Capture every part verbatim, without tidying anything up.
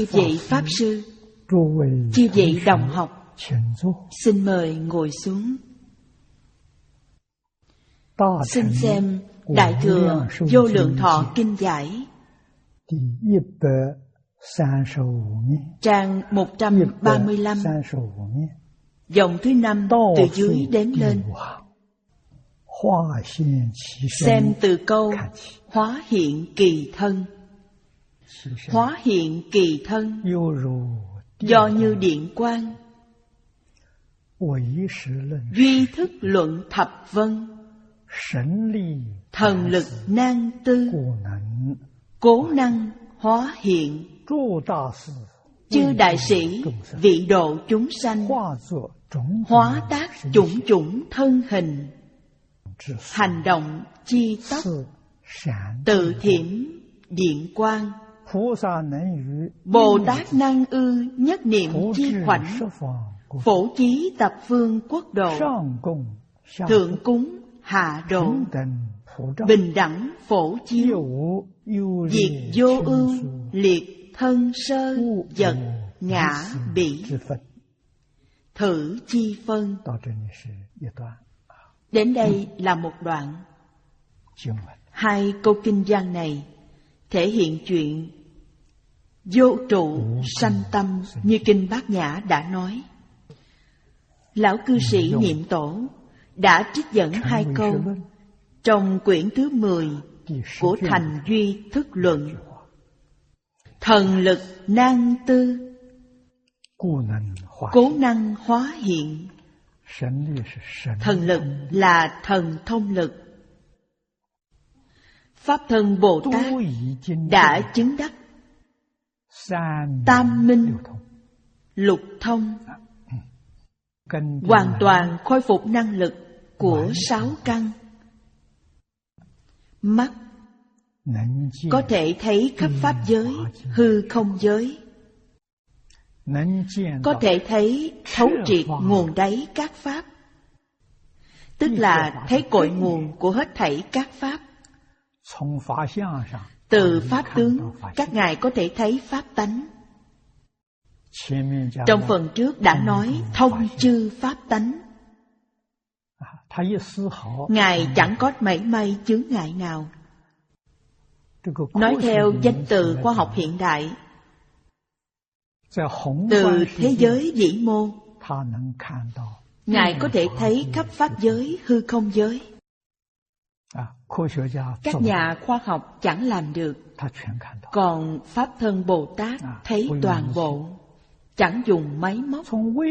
Chư vị Pháp Sư, chư vị đồng học, xin mời ngồi xuống. Xin xem Đại Thừa Vô Lượng Thọ Kinh Giải, trang một trăm ba mươi lăm, dòng thứ năm từ dưới đếm lên. Xem từ câu hóa hiện kỳ thân. Hóa hiện kỳ thân do như điện quang, duy thức luận thập vân, thần lực nan tư, cố năng hóa hiện. Chư đại sĩ vị độ chúng sanh, hóa tác chủng chủng thân hình, hành động chi tóc, tự thiểm điện quang. Bồ Tát năng ư nhất niệm chi khoảnh, phổ chí tập phương quốc độ, thượng cúng hạ độ, bình đẳng phổ chiếu, diệt vô ưu liệt thân sơ vật ngã bỉ, thử chi phân. Đến đây là một đoạn. Hai câu kinh văn này thể hiện chuyện vô trụ sanh tâm như kinh Bát Nhã đã nói. Lão cư sĩ Niệm Tổ đã trích dẫn hai câu trong quyển thứ mười của Thành Duy Thức Luận. Thần lực nan tư, cố năng hóa hiện. Thần lực là thần thông lực. Pháp thân Bồ Tát đã chứng đắc tam minh lục thông, hoàn toàn khôi phục năng lực của sáu căn. Mắt có thể thấy khắp pháp giới, hư không giới, có thể thấy thấu triệt nguồn đáy các pháp, tức là thấy cội nguồn của hết thảy các pháp. Từ pháp tướng, các ngài có thể thấy pháp tánh. Trong phần trước đã nói thông chư pháp tánh. Ngài chẳng có mảy may chướng ngại nào. Nói theo danh từ khoa học hiện đại, từ thế giới vĩ mô, ngài có thể thấy khắp pháp giới, hư không giới. Các nhà khoa học chẳng làm được. Còn Pháp thân Bồ Tát thấy toàn bộ, chẳng dùng máy móc.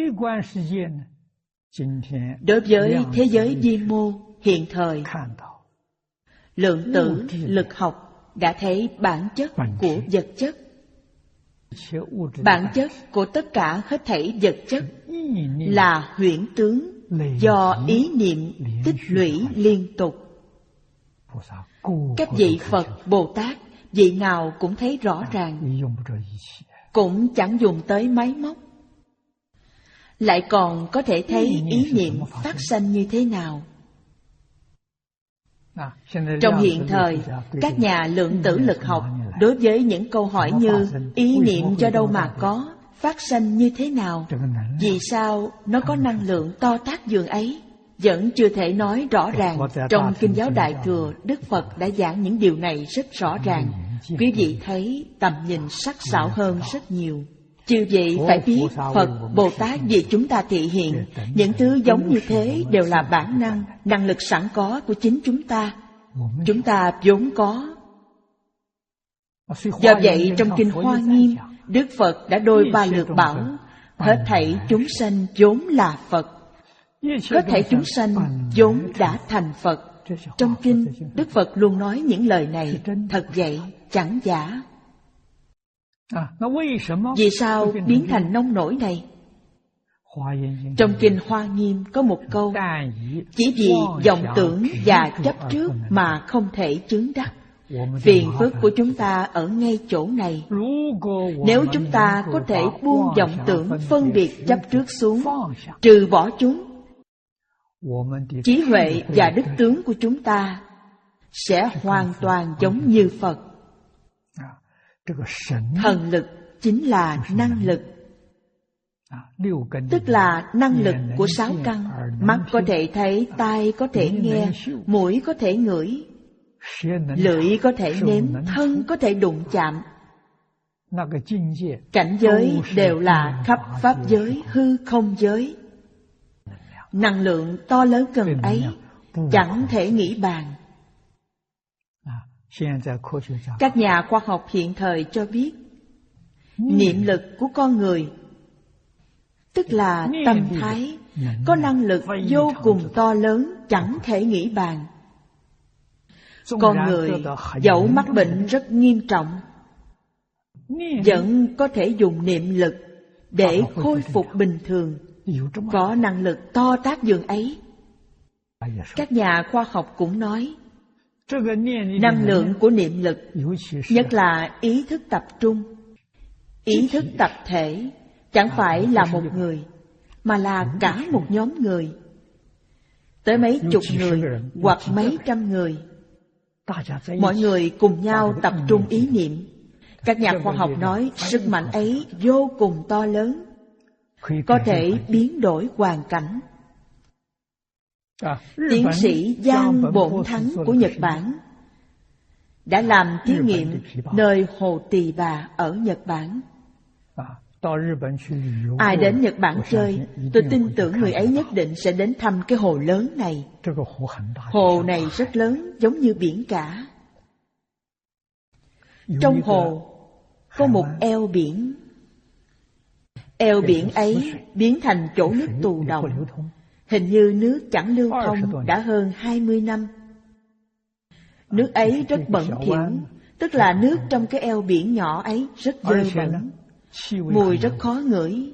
Đối với thế giới vi mô hiện thời, lượng tử lực học đã thấy bản chất của vật chất. Bản chất của tất cả hết thảy vật chất là huyễn tướng do ý niệm tích lũy liên tục. Các vị Phật, Bồ Tát, vị nào cũng thấy rõ ràng, cũng chẳng dùng tới máy móc. Lại còn có thể thấy ý niệm phát sanh như thế nào. Trong hiện thời, các nhà lượng tử lực học đối với những câu hỏi như ý niệm do đâu mà có, phát sanh như thế nào, vì sao nó có năng lượng to tát dường ấy, vẫn chưa thể nói rõ ràng. Trong Kinh giáo Đại Thừa, Đức Phật đã giảng những điều này rất rõ ràng. Quý vị thấy tầm nhìn sắc sảo hơn rất nhiều. Chư vị phải biết, Phật, Bồ Tát vì chúng ta thị hiện, những thứ giống như thế đều là bản năng, năng lực sẵn có của chính chúng ta. Chúng ta vốn có. Do vậy, trong Kinh Hoa Nghiêm, Đức Phật đã đôi ba lượt bảo, hết thảy chúng sanh vốn là Phật. Hết thảy chúng sanh vốn đã thành Phật. Trong Kinh, Đức Phật luôn nói những lời này, thật vậy, chẳng giả. Vì sao biến thành nông nổi này? Trong Kinh Hoa Nghiêm có một câu, chỉ vì vọng tưởng và chấp trước mà không thể chứng đắc. Phiền phức của chúng ta ở ngay chỗ này. Nếu chúng ta có thể buông vọng tưởng phân biệt chấp trước xuống, trừ bỏ chúng, trí huệ và đức tướng của chúng ta sẽ hoàn toàn giống như Phật. Thần lực chính là năng lực, tức là năng lực của sáu căn. Mắt có thể thấy, tai có thể nghe, mũi có thể ngửi, lưỡi có thể nếm, thân có thể đụng chạm. Cảnh giới đều là khắp pháp giới, hư không giới. Năng lượng to lớn gần ấy chẳng thể nghĩ bàn. Các nhà khoa học hiện thời cho biết, niệm lực của con người, tức là tâm thái, có năng lực vô cùng to lớn, chẳng thể nghĩ bàn. Con người dẫu mắc bệnh rất nghiêm trọng, vẫn có thể dùng niệm lực để khôi phục bình thường, có năng lực to tác dường ấy. Các nhà khoa học cũng nói, năng lượng của niệm lực, nhất là ý thức tập trung, ý thức tập thể, chẳng phải là một người, mà là cả một nhóm người, tới mấy chục người hoặc mấy trăm người. Mọi người cùng nhau tập trung ý niệm. Các nhà khoa học nói sức mạnh ấy vô cùng to lớn, có thể biến đổi hoàn cảnh. Tiến sĩ Giang Bổn Thắng của Nhật Bản đã làm thí nghiệm nơi Hồ Tỳ Bà ở Nhật Bản. Ai đến Nhật Bản chơi, tôi tin tưởng người ấy nhất định sẽ đến thăm cái hồ lớn này. Hồ này rất lớn, giống như biển cả. Trong hồ có một eo biển. Eo biển ấy biến thành chỗ nước tù động. Hình như nước chẳng lưu thông đã hơn hai mươi năm. Nước ấy rất bẩn thỉu, tức là nước trong cái eo biển nhỏ ấy rất dơ bẩn, mùi rất khó ngửi.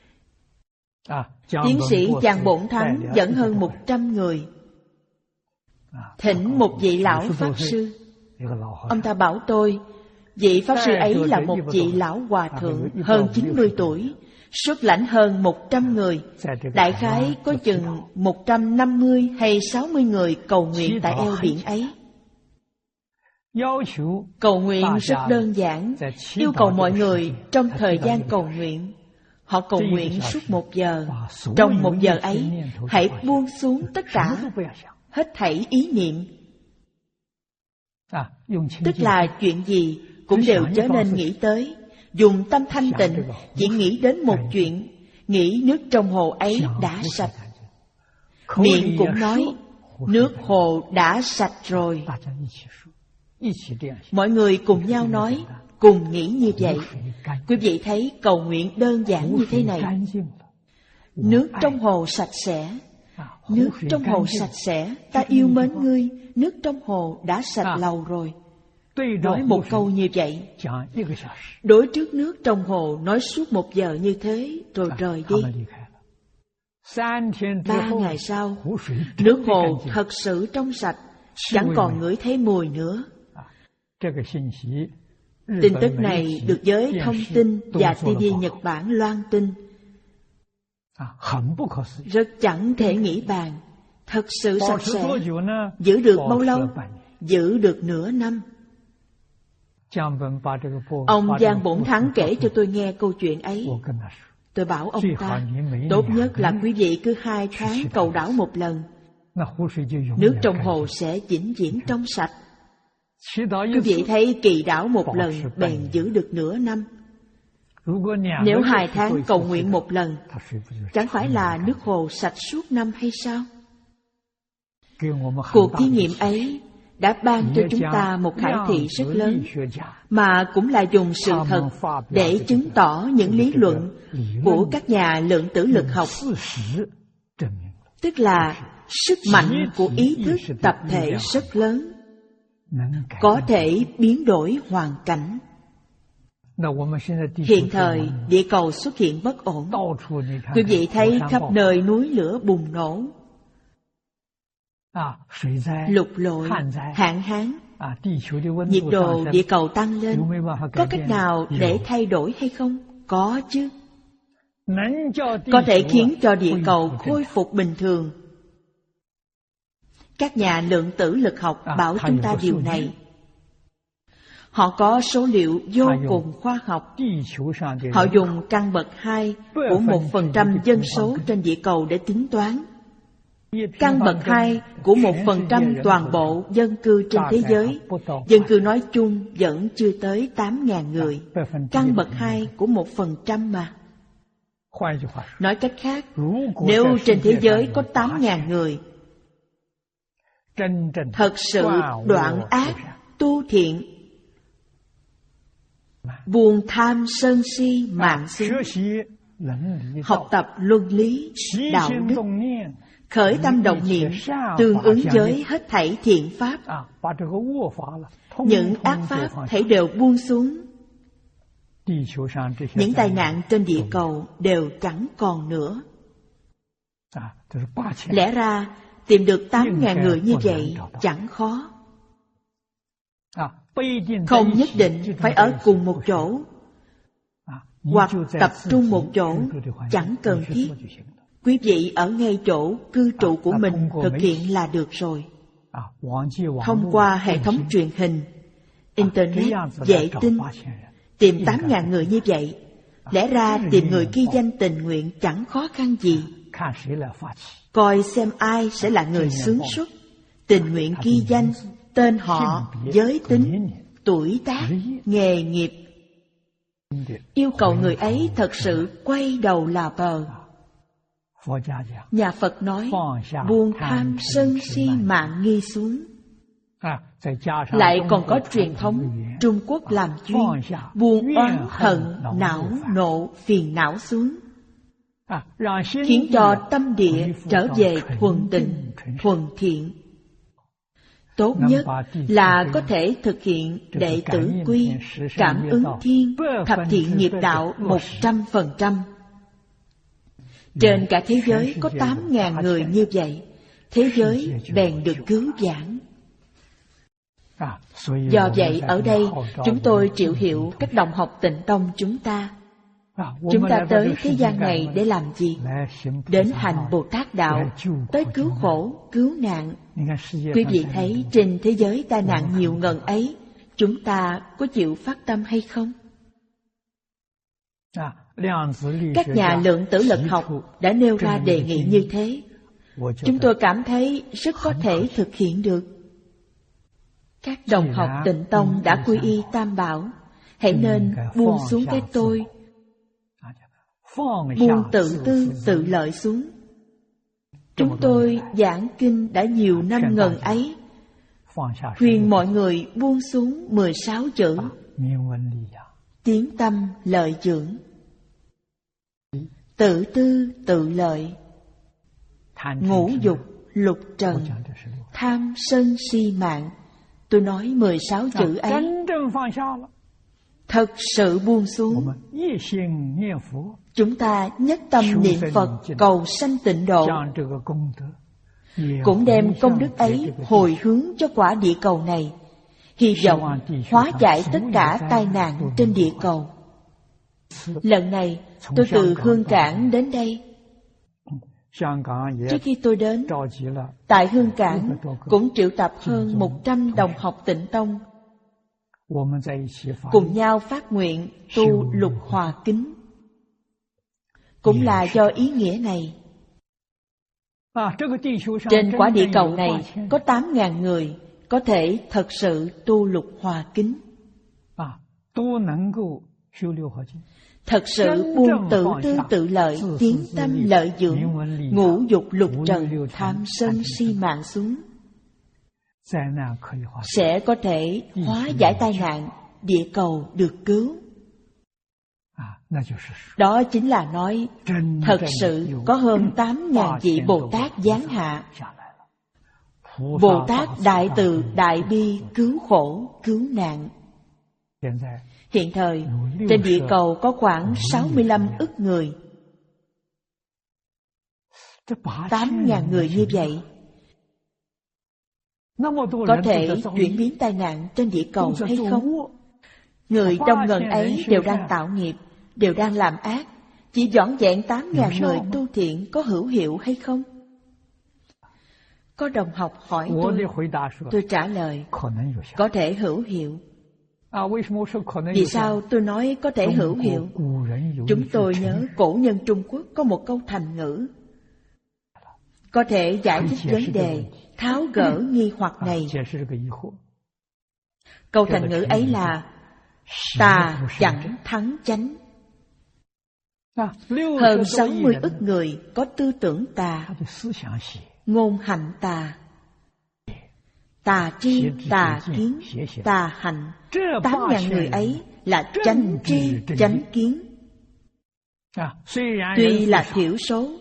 Tiến sĩ Giang Bổn Thắng dẫn hơn một trăm người, thỉnh một vị lão pháp sư. Ông ta bảo tôi, vị pháp sư ấy là một vị lão hòa thượng hơn chín mươi tuổi, xuất lãnh hơn một trăm người, đại khái có chừng một trăm năm mươi hay sáu mươi người cầu nguyện tại eo biển ấy. Cầu nguyện rất đơn giản, yêu cầu mọi người trong thời gian cầu nguyện, họ cầu nguyện suốt một giờ. Trong một giờ ấy, hãy buông xuống tất cả, hết thảy ý niệm. Tức là chuyện gì cũng đều chớ nên nghĩ tới. Dùng tâm thanh tịnh, chỉ nghĩ đến một chuyện, nghĩ nước trong hồ ấy đã sạch. Miệng cũng nói, nước hồ đã sạch rồi. Mọi người cùng nhau nói, cùng nghĩ như vậy. Quý vị thấy cầu nguyện đơn giản như thế này. Nước trong hồ sạch sẽ, nước trong hồ sạch sẽ, ta yêu mến ngươi, nước trong hồ đã sạch lầu rồi. Nói một câu như vậy, đối trước nước trong hồ nói suốt một giờ như thế, rồi rời đi. Ba ngày sau, nước hồ thật sự trong sạch, chẳng còn ngửi thấy mùi nữa. Tin tức này được giới thông tin và ti vi Nhật Bản loan tin. Rất chẳng thể nghĩ bàn, thật sự sạch sẽ. Giữ được bao lâu? Giữ được nửa năm. Ông Giang Bổn Thắng kể cho tôi nghe câu chuyện ấy. Tôi bảo ông ta, tốt nhất là quý vị cứ hai tháng cầu đảo một lần, nước trong hồ sẽ vĩnh viễn trong sạch. Quý vị thấy kỳ đảo một lần bèn giữ được nửa năm. Nếu hai tháng cầu nguyện một lần, chẳng phải là nước hồ sạch suốt năm hay sao? Cuộc thí nghiệm ấy đã ban cho chúng ta một khải thị rất lớn, mà cũng là dùng sự thật để chứng tỏ những lý luận của các nhà lượng tử lực học, tức là sức mạnh của ý thức tập thể rất lớn, có thể biến đổi hoàn cảnh. Hiện thời địa cầu xuất hiện bất ổn, quý vị thấy khắp nơi núi lửa bùng nổ, lục lội, hạn hán, nhiệt độ địa cầu tăng lên. Có cách nào để thay đổi hay không? Có chứ. Có thể khiến cho địa cầu khôi phục bình thường. Các nhà lượng tử lực học bảo chúng ta điều này. Họ có số liệu vô cùng khoa học. Họ dùng căn bậc hai của một phần trăm dân số trên địa cầu để tính toán. Căn bậc hai của một phần trăm toàn bộ dân cư trên thế giới, dân cư nói chung vẫn chưa tới tám ngàn người. Căn bậc hai của một phần trăm mà. Nói cách khác, nếu trên thế giới có tám ngàn người, thật sự đoạn ác, tu thiện, buông tham sân si mạn xính, học tập luân lý, đạo đức, khởi tâm động niệm, tương ứng với hết thảy thiện pháp. Những ác pháp thảy đều buông xuống. Những tai nạn trên địa cầu đều chẳng còn nữa. Lẽ ra tìm được tám ngàn người như vậy chẳng khó. Không nhất định phải ở cùng một chỗ, hoặc tập trung một chỗ, chẳng cần thiết. Quý vị ở ngay chỗ cư trụ của mình thực hiện là được rồi. Thông qua hệ thống truyền hình, Internet, vệ tinh, tìm tám ngàn người như vậy, lẽ ra tìm người ghi danh tình nguyện chẳng khó khăn gì. Coi xem ai sẽ là người xướng xuất, tình nguyện ghi danh, tên họ, giới tính, tuổi tác, nghề nghiệp. Yêu cầu người ấy thật sự quay đầu là bờ. Nhà Phật nói, buông tham sân si mạn nghi xuống. Lại còn có truyền thống Trung Quốc làm chuyên, buông oán hận, não nộ, phiền não xuống, khiến cho tâm địa trở về thuần tịnh, thuần thiện. Tốt nhất là có thể thực hiện đệ tử quy, cảm ứng thiên, thập thiện nghiệp đạo một trăm phần trăm. Trên cả thế giới có tám ngàn người như vậy, thế giới bèn được cứu vãn. Do vậy ở đây chúng tôi triệu hiệu các đồng học Tịnh Tông chúng ta. Chúng ta tới thế gian này để làm gì? Đến hành Bồ Tát Đạo, tới cứu khổ, cứu nạn. Quý vị thấy trên thế giới tai nạn nhiều ngần ấy, chúng ta có chịu phát tâm hay không? Các nhà lượng tử lực học đã nêu ra đề nghị như thế. Chúng tôi cảm thấy rất có thể thực hiện được. Các đồng học Tịnh Tông đã quy y Tam Bảo, hãy nên buông xuống cái tôi, buông tự tư tự lợi xuống. Chúng tôi giảng kinh đã nhiều năm ngần ấy, khuyên mọi người buông xuống mười sáu chữ: tiếng tâm lợi dưỡng, tự tư tự lợi, ngũ dục lục trần, tham sân si mạng. Tôi nói mười sáu chữ ấy thật sự buông xuống. Chúng ta nhất tâm niệm Phật cầu sanh tịnh độ, cũng đem công đức ấy hồi hướng cho quả địa cầu này, hy vọng hóa giải tất cả tai nạn trên địa cầu. Lần này tôi từ Hương Cảng đến đây. Trước khi tôi đến, tại Hương Cảng cũng triệu tập hơn một trăm đồng học Tịnh Tông, cùng nhau phát nguyện tu Lục Hòa Kính. Cũng là do ý nghĩa này. Trên quả địa cầu này có tám ngàn người có thể thật sự tu Lục Hòa Kính, thật sự buông tự tư tự lợi, tiếng tâm lợi dưỡng, ngũ dục lục trần, tham sân si mạng xuống, sẽ có thể hóa giải tai nạn, địa cầu được cứu. Đó chính là nói thật sự có hơn tám ngàn vị Bồ Tát giáng hạ. Bồ Tát đại từ đại bi cứu khổ cứu nạn. Hiện thời trên địa cầu có khoảng sáu mươi lăm ức người. Tám ngàn người như vậy có thể chuyển biến tai nạn trên địa cầu hay không? Người trong ngần ấy đều đang tạo nghiệp, đều đang làm ác. Chỉ dọn dẹn tám ngàn người tu thiện có hữu hiệu hay không? Có đồng học hỏi tôi, tôi trả lời có thể hữu hiệu. Vì sao tôi nói có thể hữu hiệu? Chúng tôi nhớ cổ nhân Trung Quốc có một câu thành ngữ có thể giải thích vấn đề, tháo gỡ nghi hoặc này. Câu thành ngữ ấy là tà chẳng thắng chánh. Hơn sáu mươi ức người có tư tưởng tà, ngôn hạnh tà, tà tri, tà kiến, tà hành. Tám ngàn người ấy là chánh tri, chánh kiến. Tuy là thiểu số,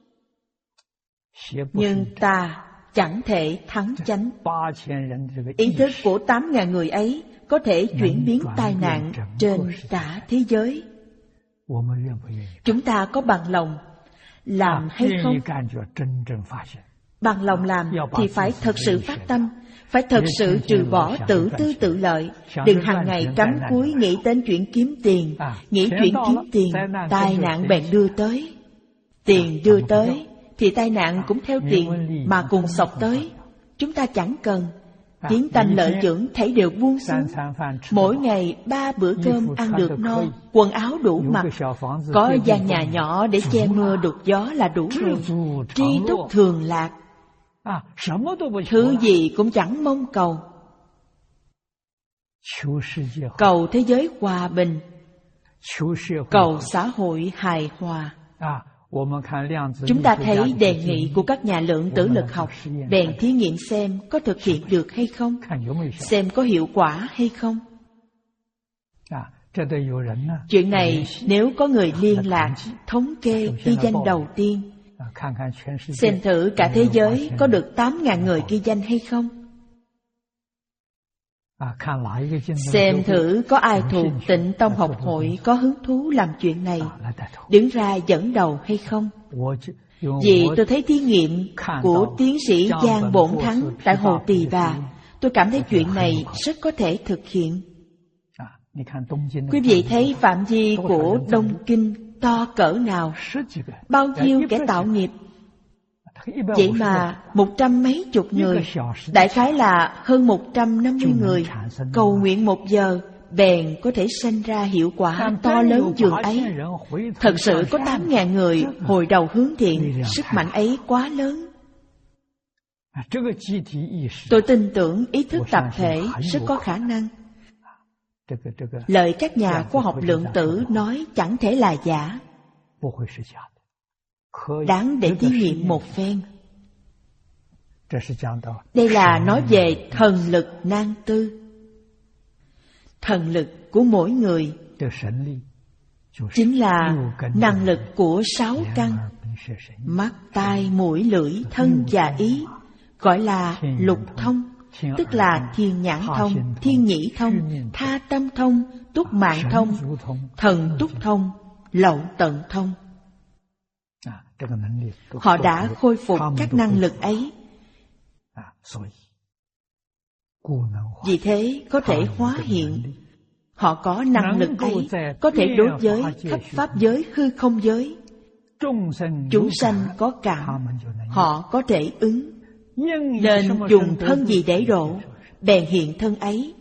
nhưng ta chẳng thể thắng chánh. Ý thức của tám ngàn người ấy có thể chuyển biến tai nạn trên cả thế giới. Chúng ta có bằng lòng làm hay không? Bằng lòng làm thì phải thật sự phát tâm, phải thật sự trừ bỏ tự tư tự lợi. Đừng hàng ngày cắm cúi nghĩ đến chuyện kiếm tiền. Nghĩ chuyện kiếm tiền, tai nạn bèn đưa tới. Tiền đưa tới thì tai nạn cũng theo tiền mà cùng xộc tới. Chúng ta chẳng cần. Tiếng tanh lợi dưỡng thấy đều buông xuống. Mỗi ngày ba bữa cơm ăn được no, quần áo đủ mặc, có gian nhà nhỏ để che mưa đục gió là đủ rồi. Tri túc thường lạc, thứ gì cũng chẳng mong cầu. Cầu thế giới hòa bình, cầu xã hội hài hòa. Chúng ta thấy đề nghị của các nhà lượng tử lực học, bèn thí nghiệm xem có thực hiện được hay không, xem có hiệu quả hay không. Chuyện này nếu có người liên lạc, thống kê ghi danh đầu tiên, xem thử cả thế giới có được tám ngàn người ghi danh hay không. Xem thử có ai thuộc Tịnh Tông học hội có hứng thú làm chuyện này, đứng ra dẫn đầu hay không. Vì tôi thấy thí nghiệm của tiến sĩ Giang Bổn Thắng tại Hồ Tỳ Bà, tôi cảm thấy chuyện này rất có thể thực hiện. Quý vị thấy phạm vi của Đông Kinh to cỡ nào, bao nhiêu kẻ tạo nghiệp. Vậy mà một trăm mấy chục người, đại khái là hơn một trăm năm mươi người, cầu nguyện một giờ, bèn có thể sanh ra hiệu quả to lớn dường ấy. Thật sự có tám ngàn người hồi đầu hướng thiện, sức mạnh ấy quá lớn. Tôi tin tưởng ý thức tập thể rất có khả năng. Lời các nhà khoa học lượng tử nói chẳng thể là giả, đáng để thí nghiệm một phen. Đây là nói về thần lực nan tư. Thần lực của mỗi người chính là năng lực của sáu căn: mắt, tai, mũi, lưỡi, thân và ý, gọi là lục thông, tức là thiên nhãn thông, thiên nhĩ thông, tha tâm thông, túc mạng thông, thần túc thông, lậu tận thông. Họ đã khôi phục các năng lực ấy. Vì thế có thể hóa hiện. Họ có năng lực ấy, có thể đối với khắp pháp giới hư không giới. Chúng sanh có cảm, họ có thể ứng. Nên dùng thân gì để độ, bèn hiện thân ấy.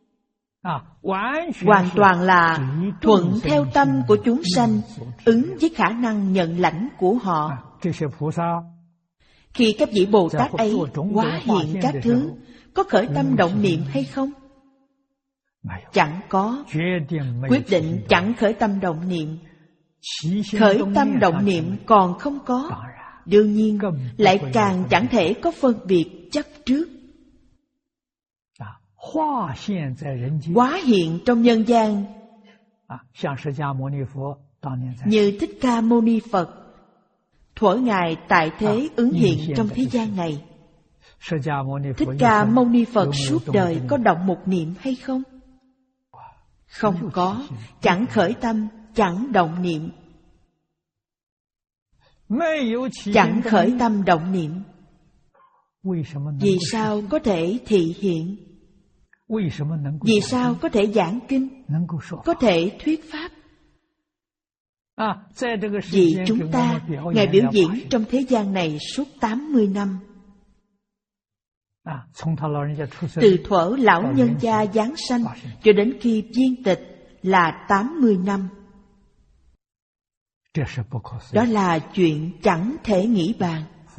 Hoàn toàn là thuận theo tâm của chúng sanh, ứng với khả năng nhận lãnh của họ. Khi các vị Bồ Tát ấy hóa hiện các thứ, có khởi tâm động niệm hay không? Chẳng có. Quyết định chẳng khởi tâm động niệm. Khởi tâm động niệm còn không có, đương nhiên lại càng chẳng thể có phân biệt chấp trước. Hóa hiện trong nhân gian, như Thích Ca Mâu Ni Phật thuở Ngài tại thế ứng hiện trong thế gian này. Thích Ca Mâu Ni Phật suốt đời có động một niệm hay không? Không có, chẳng khởi tâm, chẳng động niệm. Chẳng khởi tâm động niệm. Vì sao có thể thị hiện? Vì sao có thể giảng kinh, có thể thuyết pháp? Vì chúng ta, Ngài biểu diễn trong thế gian này suốt tám mươi năm. Từ thuở lão nhân gia giáng sanh cho đến khi viên tịch là tám mươi năm. Đó là chuyện chẳng thể nghĩ bàn.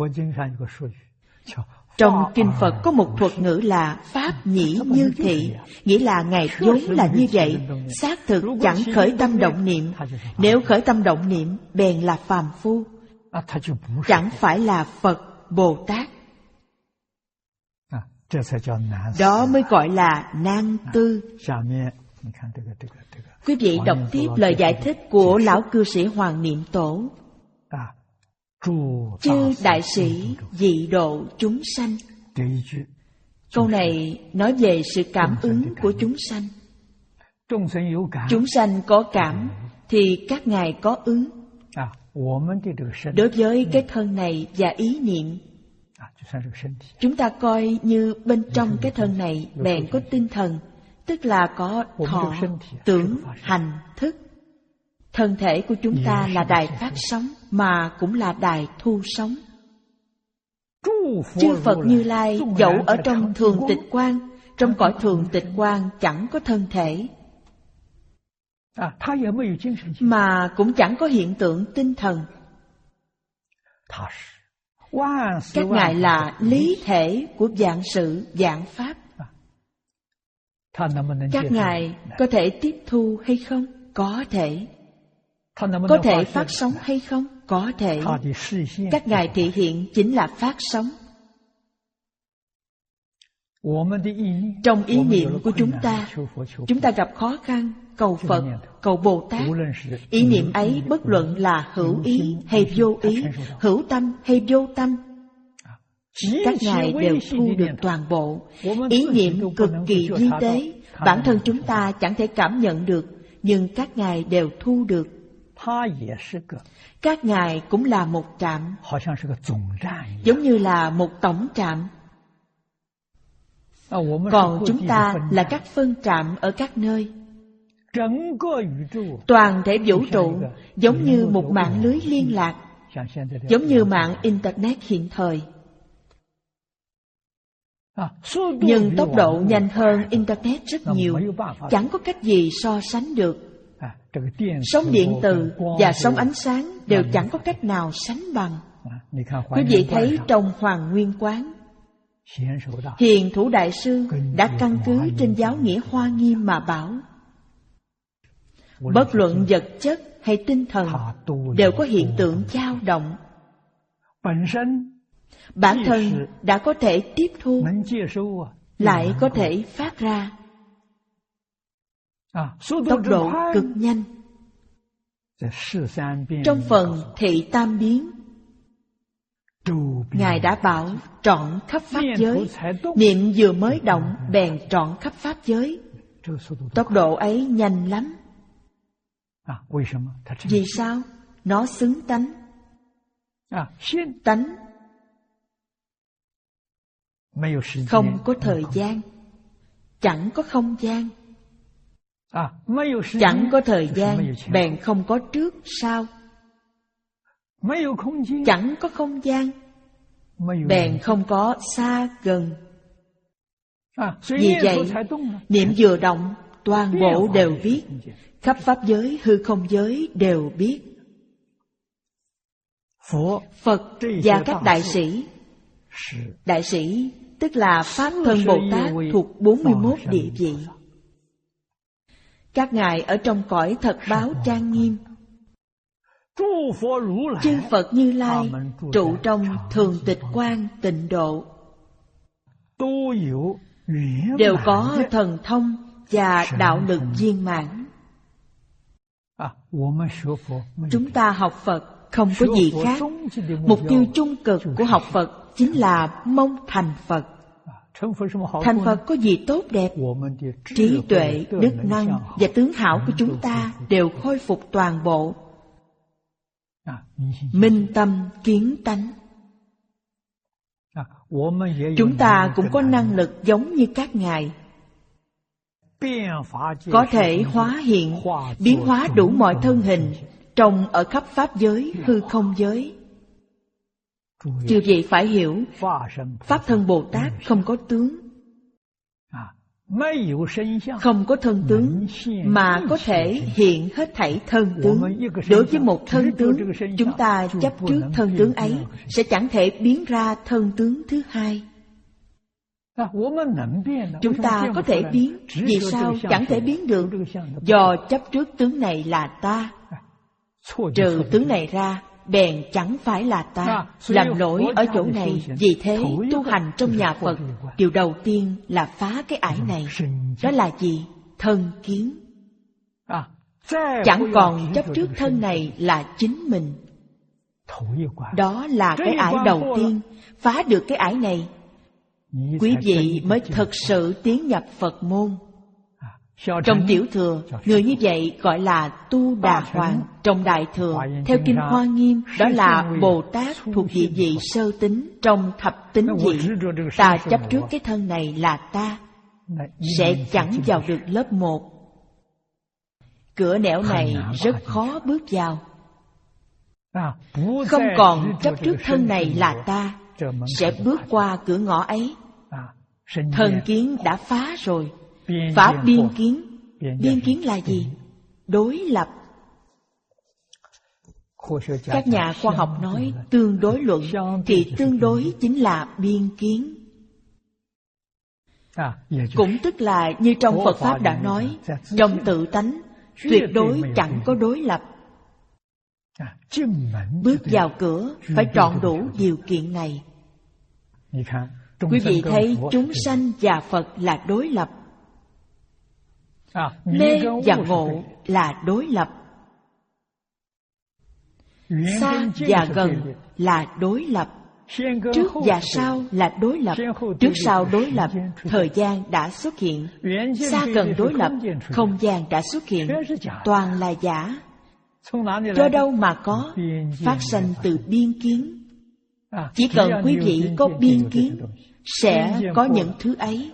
Trong kinh Phật có một thuật ngữ là pháp nhĩ như thị, nghĩa là Ngài vốn là như vậy, xác thực chẳng khởi tâm động niệm. Nếu khởi tâm động niệm, bèn là phàm phu, chẳng phải là Phật Bồ Tát. Đó mới gọi là nan tư. Quý vị đọc tiếp lời giải thích của lão cư sĩ Hoàng Niệm Tổ. Chư đại sĩ dị độ chúng sanh. Câu này nói về sự cảm ứng của chúng sanh. Chúng sanh có cảm thì các ngài có ứng. Đối với cái thân này và ý niệm, chúng ta coi như bên trong cái thân này bèn có tinh thần, tức là có thọ, tưởng, hành, thức. Thân thể của chúng ta là đài phát sóng, mà cũng là đài thu sóng. Chư Phật Như Lai dẫu ở trong thường tịch quang, trong cõi thường tịch quang chẳng có thân thể, mà cũng chẳng có hiện tượng tinh thần. Các ngài là lý thể của vạn sự vạn pháp. Các ngài có thể tiếp thu hay không? Có thể. Có thể phát sóng hay không? Có thể. Các ngài thị hiện chính là phát sóng. Trong ý niệm của chúng ta, chúng ta gặp khó khăn, cầu Phật, cầu Bồ Tát. Ý niệm ấy bất luận là hữu ý hay vô ý, hữu tâm hay vô tâm, các ngài đều thu được toàn bộ. Ý niệm cực kỳ vi tế, bản thân chúng ta chẳng thể cảm nhận được, nhưng các ngài đều thu được. Các ngài cũng là một trạm, giống như là một tổng trạm. Còn chúng ta là các phân trạm ở các nơi. Toàn thể vũ trụ giống như một mạng lưới liên lạc, giống như mạng Internet hiện thời. Nhưng tốc độ nhanh hơn Internet rất nhiều, chẳng có cách gì so sánh được. Sóng điện từ và sóng ánh sáng đều chẳng có cách nào sánh bằng. Quý vị thấy trong Hoàng Nguyên Quán, Hiền Thủ Đại Sư đã căn cứ trên giáo nghĩa Hoa Nghiêm mà bảo, bất luận vật chất hay tinh thần đều có hiện tượng dao động. Bản thân đã có thể tiếp thu, lại có thể phát ra. Tốc độ cực nhanh. Trong phần thị tam biến, Ngài đã bảo trọn khắp pháp giới. Niệm vừa mới động bèn trọn khắp pháp giới. Tốc độ ấy nhanh lắm. Vì sao? Nó xứng tánh. Tánh không có thời gian, chẳng có không gian. Chẳng có thời gian bèn không có trước sau. Chẳng có không gian bèn không có xa gần. Vì vậy, niệm vừa động, toàn bộ đều biết. Khắp pháp giới, hư không giới đều biết. Phật và các đại sĩ, đại sĩ tức là Pháp Thân Bồ Tát thuộc bốn mươi mốt địa vị. Các ngài ở trong cõi thật báo trang nghiêm. Chư Phật Như Lai trụ trong thường tịch quang tịnh độ, đều có thần thông và đạo lực viên mãn. Chúng ta học Phật không có gì khác. Mục tiêu trung cực của học Phật chính là mong thành Phật. Thành Phật có gì tốt đẹp? Trí tuệ, đức năng và tướng hảo của chúng ta đều khôi phục toàn bộ. Minh tâm kiến tánh. Chúng ta cũng có năng lực giống như các ngài, có thể hóa hiện, biến hóa đủ mọi thân hình trong ở khắp pháp giới, hư không giới. Chư vị phải hiểu, Pháp thân Bồ Tát không có tướng, không có thân tướng, mà có thể hiện hết thảy thân tướng. Đối với một thân tướng, chúng ta chấp trước thân tướng ấy, sẽ chẳng thể biến ra thân tướng thứ hai. Chúng ta có thể biến, vì sao chẳng thể biến được? Do chấp trước tướng này là ta, trừ tướng này ra, bèn chẳng phải là ta. Làm lỗi ở chỗ này. Vì thế tu hành trong nhà Phật, điều đầu tiên là phá cái ải này. Đó là gì? Thân kiến. Chẳng còn chấp trước thân này là chính mình. Đó là cái ải đầu tiên. Phá được cái ải này, quý vị mới thực sự tiến nhập Phật môn. Trong Tiểu Thừa, người như vậy gọi là tu đà hoàng. Trong Đại Thừa, theo Kinh Hoa Nghiêm, đó là Bồ Tát thuộc địa vị sơ tính. Trong thập tính vị, ta chấp trước cái thân này là ta, sẽ chẳng vào được lớp một. Cửa nẻo này rất khó bước vào. Không còn chấp trước thân này là ta, sẽ bước qua cửa ngõ ấy. Thân kiến đã phá rồi. Phá biên kiến. Biên kiến là gì? Đối lập. Các nhà khoa học nói tương đối luận, thì tương đối chính là biên kiến. Cũng tức là như trong Phật Pháp đã nói, trong tự tánh tuyệt đối chẳng có đối lập. Bước vào cửa phải trọn đủ điều kiện này. Quý vị thấy chúng sanh và Phật là đối lập, mê và ngộ là đối lập, xa và gần là đối lập, trước và sau là đối lập. Trước sau đối lập, thời gian đã xuất hiện. Xa gần đối lập, không gian đã xuất hiện. Toàn là giả. Do đâu mà có? Phát sanh từ biên kiến. Chỉ cần quý vị có biên kiến, sẽ có những thứ ấy.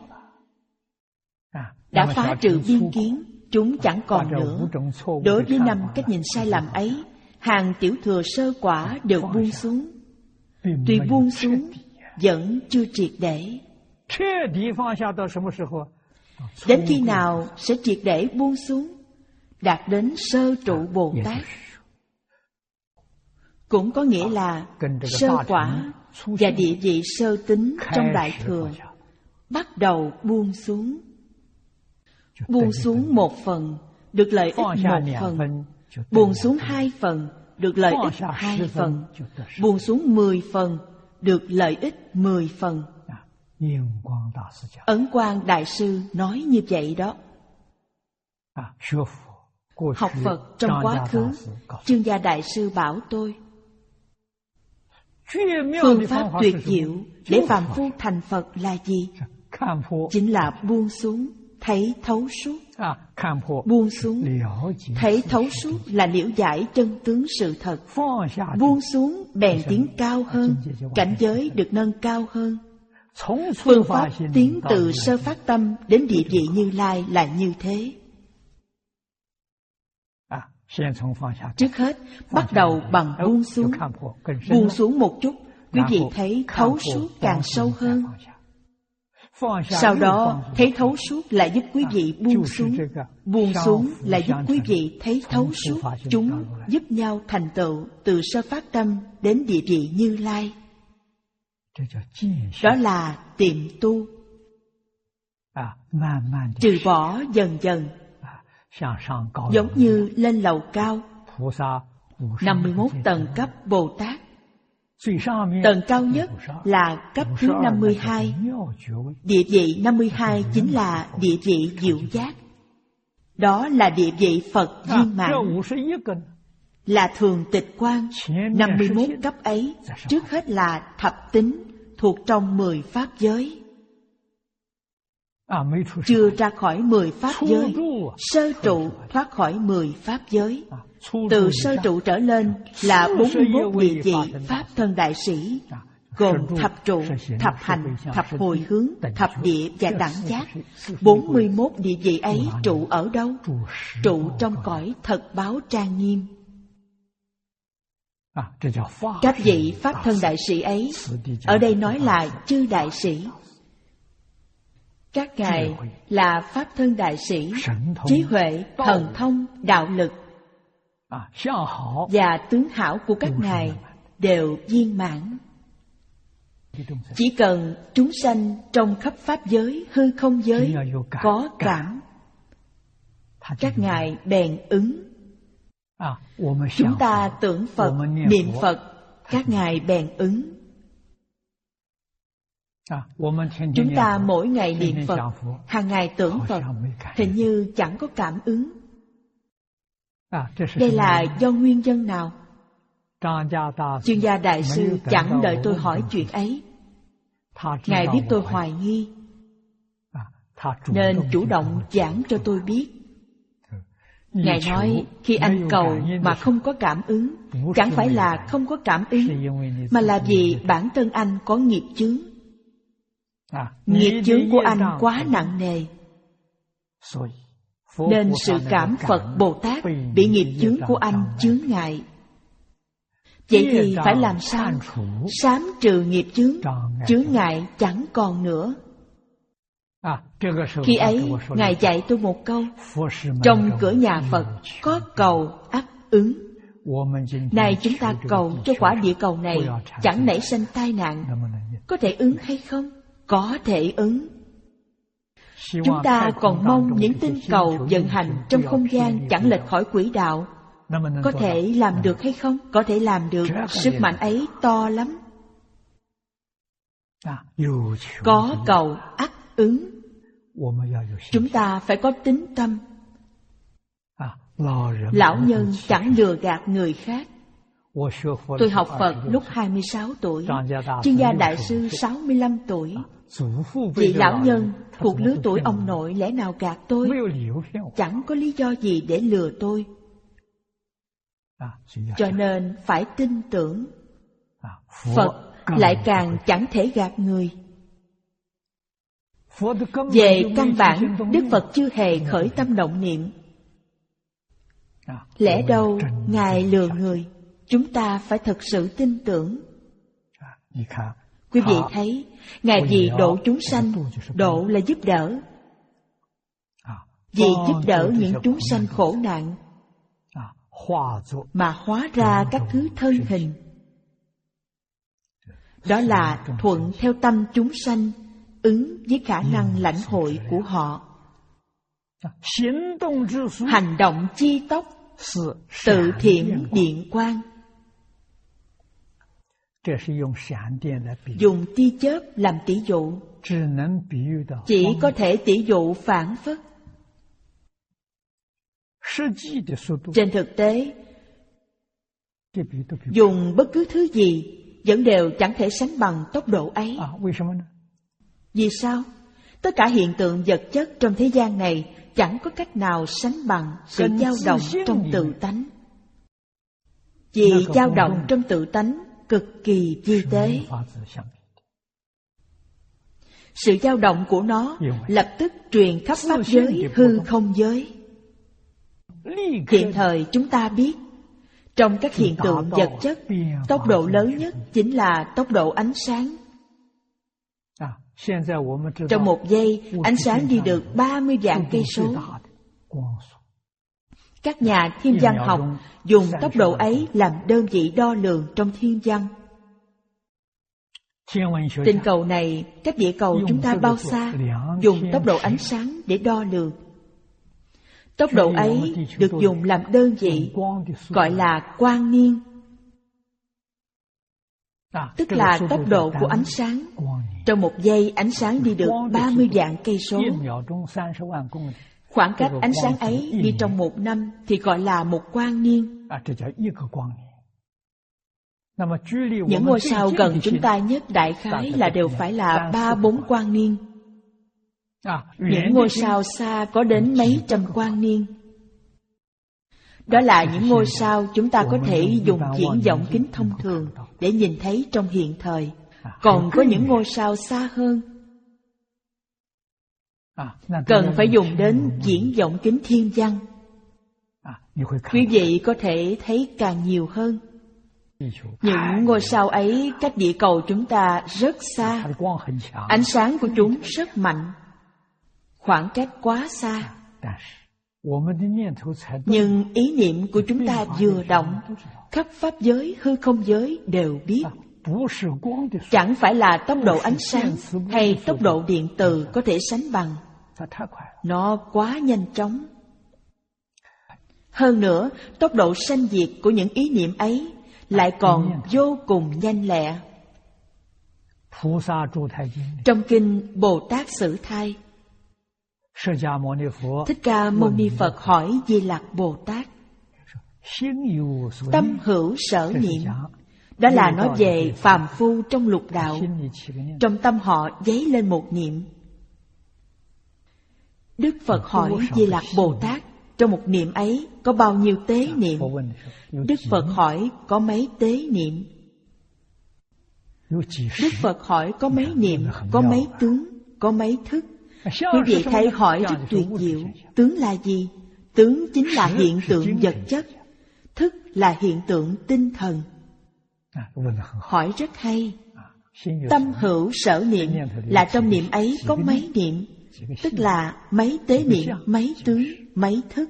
Đã phá trừ biên kiến, chúng chẳng còn nữa. Đối với năm cách nhìn sai lầm ấy, hàng tiểu thừa sơ quả đều buông xuống. Tuy buông xuống, vẫn chưa triệt để. Đến khi nào sẽ triệt để buông xuống? Đạt đến sơ trụ Bồ Tát. Cũng có nghĩa là sơ quả và địa vị sơ tính trong Đại Thừa bắt đầu buông xuống. Buông xuống một phần, được lợi ích một phần. Buông xuống hai phần, được lợi ích hai phần. Buông xuống mười phần, được lợi ích mười phần. Ấn Quang Đại Sư nói như vậy đó. Học Phật trong quá khứ, Chương Gia Đại Sư bảo tôi, phương pháp tuyệt diệu để phàm phu thành Phật là gì? Chính là buông xuống, thấy thấu suốt. Buông xuống, thấy thấu suốt là liễu giải chân tướng sự thật. Buông xuống bèn tiến cao hơn, cảnh giới được nâng cao hơn. Phương pháp tiến từ sơ phát tâm đến địa vị Như Lai là như thế. Trước hết, bắt đầu bằng buông xuống. Buông xuống một chút, quý vị thấy thấu suốt càng sâu hơn. Sau đó, thấy thấu suốt là giúp quý vị buông xuống. Buông xuống là giúp quý vị thấy thấu suốt. Chúng giúp nhau thành tựu từ sơ phát tâm đến địa vị Như Lai. Đó là tiệm tu. Trừ bỏ dần dần, giống như lên lầu cao. năm mươi mốt tầng cấp Bồ Tát. Tầng cao nhất là cấp thứ năm mươi hai. Địa vị năm mươi hai chính là địa vị diệu giác. Đó là địa vị Phật viên mãn, là thường tịch quan. Năm mươi mốt cấp ấy, trước hết là thập tính, thuộc trong mười pháp giới. Chưa ra khỏi mười pháp giới, sơ trụ thoát khỏi mười pháp giới. Từ sơ trụ trở lên là bốn mươi mốt địa vị Pháp thân đại sĩ, gồm thập trụ, thập hành, thập hồi hướng, thập địa và đẳng giác. bốn mươi mốt địa vị ấy trụ ở đâu? Trụ trong cõi thật báo trang nghiêm. Các vị Pháp thân đại sĩ ấy, ở đây nói là chư đại sĩ. Các ngài là Pháp thân đại sĩ, trí huệ, thần thông, đạo lực và tướng hảo của các ngài đều viên mãn. Chỉ cần chúng sanh trong khắp pháp giới, hư không giới có cảm, các ngài bèn ứng. Chúng ta tưởng Phật, niệm Phật, các ngài bèn ứng. Chúng ta mỗi ngày niệm Phật, hàng ngày tưởng Phật, hình như chẳng có cảm ứng. Đây là do nguyên nhân nào? Chương gia đại sư chẳng đợi tôi hỏi chuyện ấy. Ngài biết tôi hoài nghi, nên chủ động giảng cho tôi biết. Ngài nói, khi anh cầu mà không có cảm ứng, chẳng phải là không có cảm ứng, mà là vì bản thân anh có nghiệp chướng. Nghiệp chướng của anh quá nặng nề, nên sự cảm Phật Bồ Tát bị nghiệp chướng của anh chướng ngại. Vậy thì phải làm sao? Sám trừ nghiệp chướng, chướng ngại chẳng còn nữa. Khi ấy, Ngài dạy tôi một câu: trong cửa nhà Phật có cầu ắt ứng. Này chúng ta cầu cho quả địa cầu này chẳng nảy sinh tai nạn, có thể ứng hay không? Có thể ứng. Chúng ta còn mong những tinh cầu vận hành trong không gian chẳng lệch khỏi quỹ đạo. Có thể làm được hay không? Có thể làm được. Sức mạnh ấy to lắm. Có cầu ắt ứng. Chúng ta phải có tín tâm. Lão nhân chẳng lừa gạt người khác. Tôi học Phật lúc hai mươi sáu tuổi, Chương gia đại sư sáu mươi lăm tuổi. Vị lão nhân thuộc lứa tuổi ông nội lẽ nào gạt tôi? Chẳng có lý do gì để lừa tôi. Cho nên phải tin tưởng. Phật lại càng chẳng thể gạt người. Về căn bản, Đức Phật chưa hề khởi tâm động niệm. Lẽ đâu Ngài lừa người? Chúng ta phải thật sự tin tưởng. Quý vị thấy, Ngài vì độ chúng sanh, độ là giúp đỡ. Vì giúp đỡ những chúng sanh khổ nạn, mà hóa ra các thứ thân hình. Đó là thuận theo tâm chúng sanh, ứng với khả năng lãnh hội của họ. Hành động chi tốc, tự thiện điện quang. Dùng tia chớp làm tỷ dụ, chỉ có thể tỷ dụ phản phất. Trên thực tế, dùng bất cứ thứ gì vẫn đều chẳng thể sánh bằng tốc độ ấy. Vì sao? Tất cả hiện tượng vật chất trong thế gian này chẳng có cách nào sánh bằng sự dao động trong tự tánh. Vì dao động trong tự tánh cực kỳ vi tế. Sự dao động của nó lập tức truyền khắp pháp giới, hư không giới. Hiện thời chúng ta biết, trong các hiện tượng vật chất, tốc độ lớn nhất chính là tốc độ ánh sáng. Trong một giây, ánh sáng đi được ba mươi vạn cây số. Các nhà thiên văn học dùng tốc độ ấy làm đơn vị đo lường trong thiên văn. Tinh cầu này cách địa cầu chúng ta bao xa, dùng tốc độ ánh sáng để đo lường. Tốc độ ấy được dùng làm đơn vị, gọi là quang niên. Tức là tốc độ của ánh sáng. Trong một giây, ánh sáng đi được ba mươi vạn cây số. Khoảng cách ánh sáng ấy đi trong một năm thì gọi là một quang niên. Những ngôi sao gần chúng ta nhất đại khái là đều phải là ba bốn quang niên. Những ngôi sao xa có đến mấy trăm quang niên. Đó là những ngôi sao chúng ta có thể dùng viễn vọng kính thông thường để nhìn thấy trong hiện thời. Còn có những ngôi sao xa hơn, cần phải dùng đến viễn vọng kính thiên văn. Quý vị có thể thấy càng nhiều hơn. Những ngôi sao ấy cách địa cầu chúng ta rất xa. Ánh sáng của chúng rất mạnh. Khoảng cách quá xa. Nhưng ý niệm của chúng ta vừa động, khắp pháp giới, hư không giới đều biết. Chẳng phải là tốc độ ánh sáng hay tốc độ điện từ có thể sánh bằng. Nó quá nhanh chóng. Hơn nữa, tốc độ sanh diệt của những ý niệm ấy lại còn vô cùng nhanh lẹ. Trong kinh Bồ Tát Sử Thai, Thích Ca Mâu Ni Phật hỏi Di Lặc Bồ Tát: tâm hữu sở niệm, đó là nói về phàm phu trong lục đạo. Trong tâm họ dấy lên một niệm. Đức Phật hỏi Di Lặc Bồ Tát, trong một niệm ấy có bao nhiêu tế niệm? Đức Phật hỏi có mấy tế niệm? Đức Phật hỏi có mấy niệm, có mấy tướng, có mấy thức? Quý vị thấy hỏi rất tuyệt diệu. Tướng là gì? Tướng chính là hiện tượng vật chất. Thức là hiện tượng tinh thần. Hỏi rất hay. Tâm hữu sở niệm là trong niệm ấy có mấy niệm, tức là mấy tế niệm, mấy tướng, mấy thức.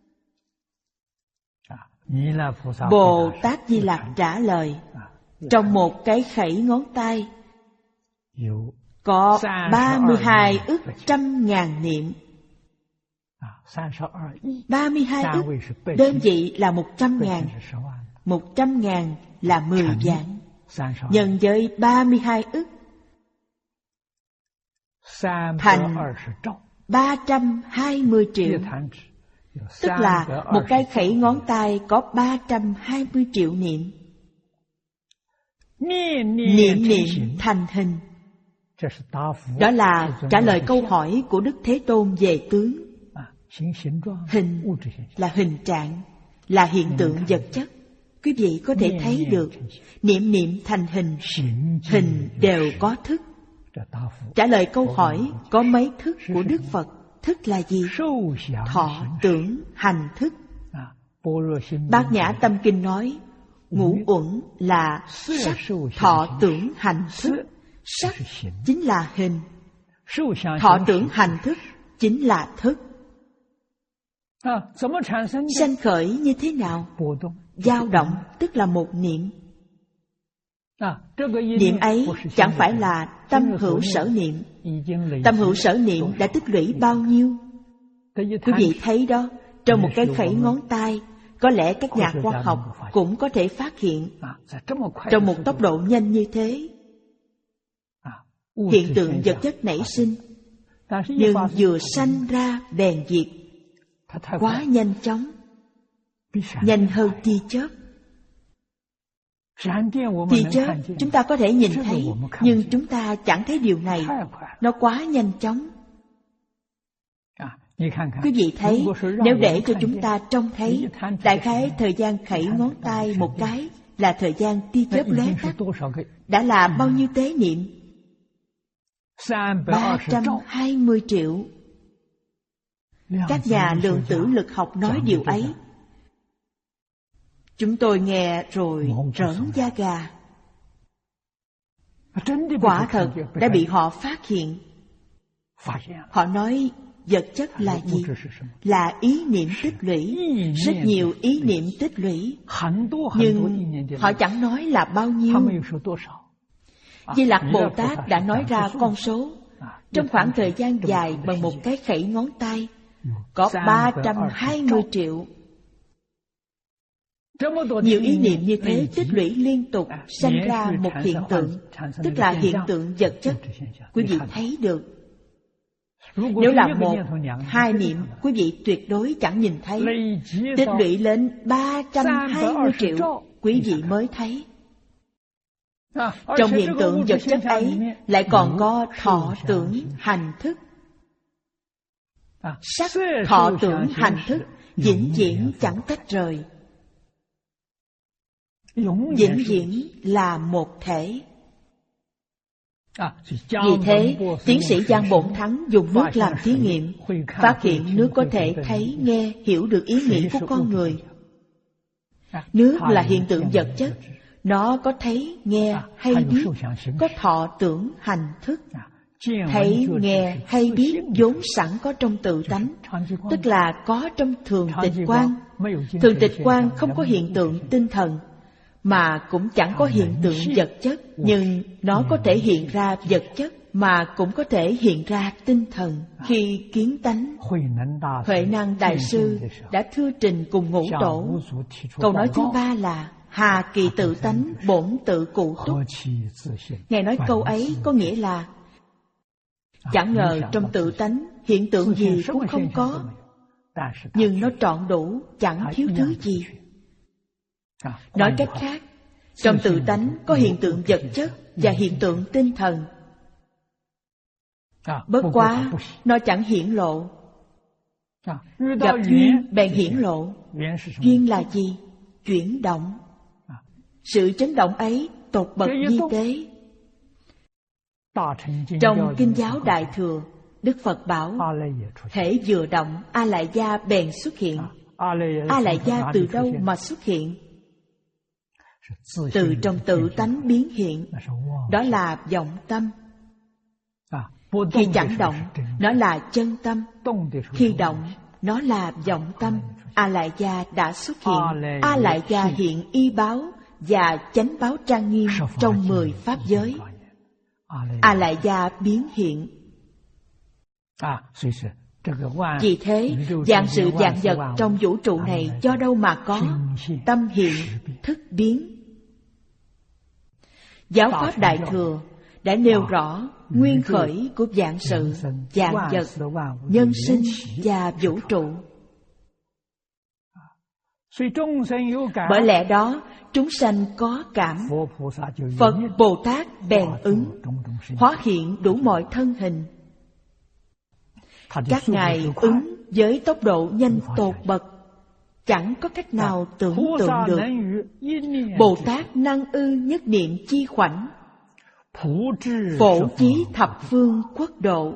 Bồ Tát Di Lặc trả lời: trong một cái khẩy ngón tay có ba mươi hai ức trăm ngàn niệm. Ba mươi hai ức đơn vị là một trăm ngàn. Một trăm ngàn là mười vạn. Nhân với ba mươi hai ức thành ba trăm hai mươi triệu. Tức là một cái khẩy ngón tay có ba trăm hai mươi triệu niệm. Niệm niệm thành hình. Đó là trả lời câu hỏi của Đức Thế Tôn về tướng. Hình là hình trạng, là hiện tượng vật chất. Quý vị có thể thấy được, niệm niệm thành hình, hình đều có thức. Trả lời câu hỏi có mấy thức của Đức Phật. Thức là gì? Thọ, tưởng, hành thức. Bát Nhã Tâm Kinh nói, ngũ uẩn là sắc, thọ, tưởng, hành thức. Sắc chính là hình, thọ, tưởng, hành thức chính là thức. Sanh khởi như thế nào? Dao động tức là một niệm. Niệm ấy chẳng phải là tâm hữu sở niệm. Tâm hữu sở niệm đã tích lũy bao nhiêu? Quý vị thấy đó, trong một cái khẩy ngón tay, có lẽ các nhà khoa học cũng có thể phát hiện. Trong một tốc độ nhanh như thế, hiện tượng vật chất nảy sinh, nhưng vừa sanh ra bèn diệt, quá nhanh chóng, nhanh hơn tia chớp. Tia chớp chúng ta có thể nhìn thấy, nhưng chúng ta chẳng thấy điều này. Nó quá nhanh chóng. Quý vị thấy, nếu để cho chúng ta trông thấy, đại khái thời gian khẩy ngón tay một cái là thời gian tia chớp lóe tắt, đã là bao nhiêu tế niệm? ba trăm hai mươi triệu. Các nhà lượng tử lực học nói điều ấy, chúng tôi nghe rồi rởn da gà. Quả thật đã bị họ phát hiện. Họ nói vật chất là gì? Là ý niệm tích lũy. Rất nhiều ý niệm tích lũy, nhưng họ chẳng nói là bao nhiêu. Di Lặc Bồ Tát đã nói ra con số. Trong khoảng thời gian dài bằng một cái khẩy ngón tay, có ba trăm hai mươi triệu. Nhiều ý niệm như thế tích lũy liên tục, sanh ra một hiện tượng, tức là hiện tượng vật chất. Quý vị thấy được. Nếu là một, hai niệm, quý vị tuyệt đối chẳng nhìn thấy. Tích lũy lên ba trăm hai mươi triệu, quý vị mới thấy. Trong hiện tượng vật chất ấy lại còn có thọ, tưởng, hành thức. Sắc, thọ, tưởng, hành thức vĩnh viễn chẳng tách rời, vĩnh viễn là một thể. Vì thế, tiến sĩ Giang Bổn Thắng dùng nước làm thí nghiệm, phát hiện nước có thể thấy, nghe, hiểu được ý nghĩ của con người. Nước là hiện tượng vật chất, Nó có thấy, nghe hay biết, có thọ tưởng hành thức. Thấy, nghe hay biết vốn sẵn có trong tự tánh, tức là có trong thường tịch quan. Thường tịch quan không có hiện tượng tinh thần, mà cũng chẳng có hiện tượng vật chất, nhưng nó có thể hiện ra vật chất, mà cũng có thể hiện ra tinh thần. Khi kiến tánh, Huệ Năng Đại Sư đã thưa trình cùng Ngũ Tổ. Câu nói thứ ba là hà kỳ tự tánh bổn tự cụ túc. Ngài nói câu ấy có nghĩa là chẳng ngờ trong tự tánh hiện tượng gì cũng không có, nhưng nó trọn đủ, chẳng thiếu thứ gì. Nói cách khác, trong tự tánh có hiện tượng vật chất và hiện tượng tinh thần. Bất quá nó chẳng hiển lộ. Gặp duyên bèn hiển lộ. Duyên là gì? Chuyển động. Sự chấn động ấy tột bậc di tế. Trong Kinh giáo Đại Thừa, Đức Phật bảo hễ vừa động, A Lại Gia bèn xuất hiện. A Lại Gia từ đâu mà xuất hiện? Từ trong tự tánh biến hiện. Đó là vọng tâm. Khi chẳng động, nó là chân tâm. Khi động, nó là vọng tâm. A Lại Gia đã xuất hiện. A Lại Gia hiện y báo và chánh báo trang nghiêm trong mười pháp giới. A Lại Gia biến hiện. Vì thế, vạn sự vạn vật trong vũ trụ này do đâu mà có? Tâm hiện, thức biến. Giáo pháp Đại Thừa đã nêu rõ nguyên khởi của vạn sự, vạn vật, nhân sinh và vũ trụ. Bởi lẽ đó, chúng sanh có cảm. Phật Bồ Tát bèn ứng, hóa hiện đủ mọi thân hình. Các ngài ứng với tốc độ nhanh tột bậc, chẳng có cách nào tưởng tượng được. Bồ Tát năng ư nhất niệm chi khoảnh, phổ chí thập phương quốc độ.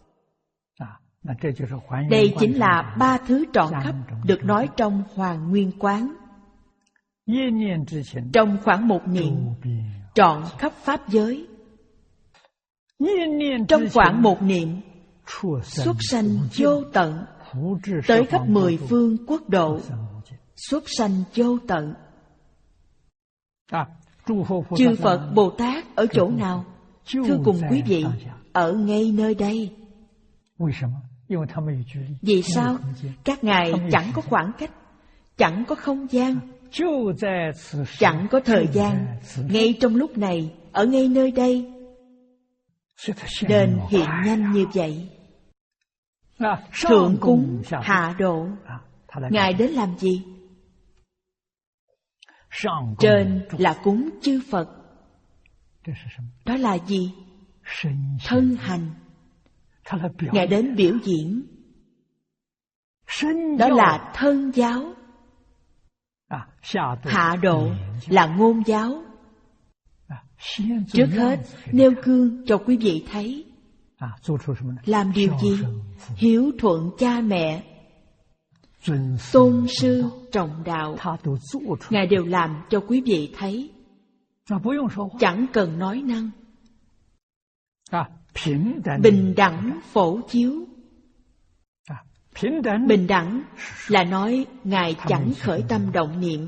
Đây chính là ba thứ trọn khắp được nói trong Hoàng Nguyên Quán. Trong khoảng một niệm, trọn khắp pháp giới. Trong khoảng một niệm, xuất sanh vô tận, tới khắp mười phương quốc độ, xuất sanh vô tận. Chư Phật Bồ Tát ở chỗ nào? Thưa cùng quý vị, ở ngay nơi đây. Vì sao? Các ngài chẳng có khoảng cách, chẳng có không gian, chẳng có thời gian. Ngay trong lúc này, ở ngay nơi đây, nên hiện nhanh như vậy. Thượng cúng hạ độ. Ngài đến làm gì? Trên là cúng chư Phật. Đó là gì? Thân hành. Ngài đến biểu diễn. Đó là thân giáo. Hạ độ là ngôn giáo. Trước hết nêu gương cho quý vị thấy. Làm điều gì? Hiếu thuận cha mẹ, tôn sư trọng đạo. Ngài đều làm cho quý vị thấy, chẳng cần nói năng. Bình đẳng phổ chiếu. Bình đẳng là nói Ngài chẳng khởi tâm động niệm,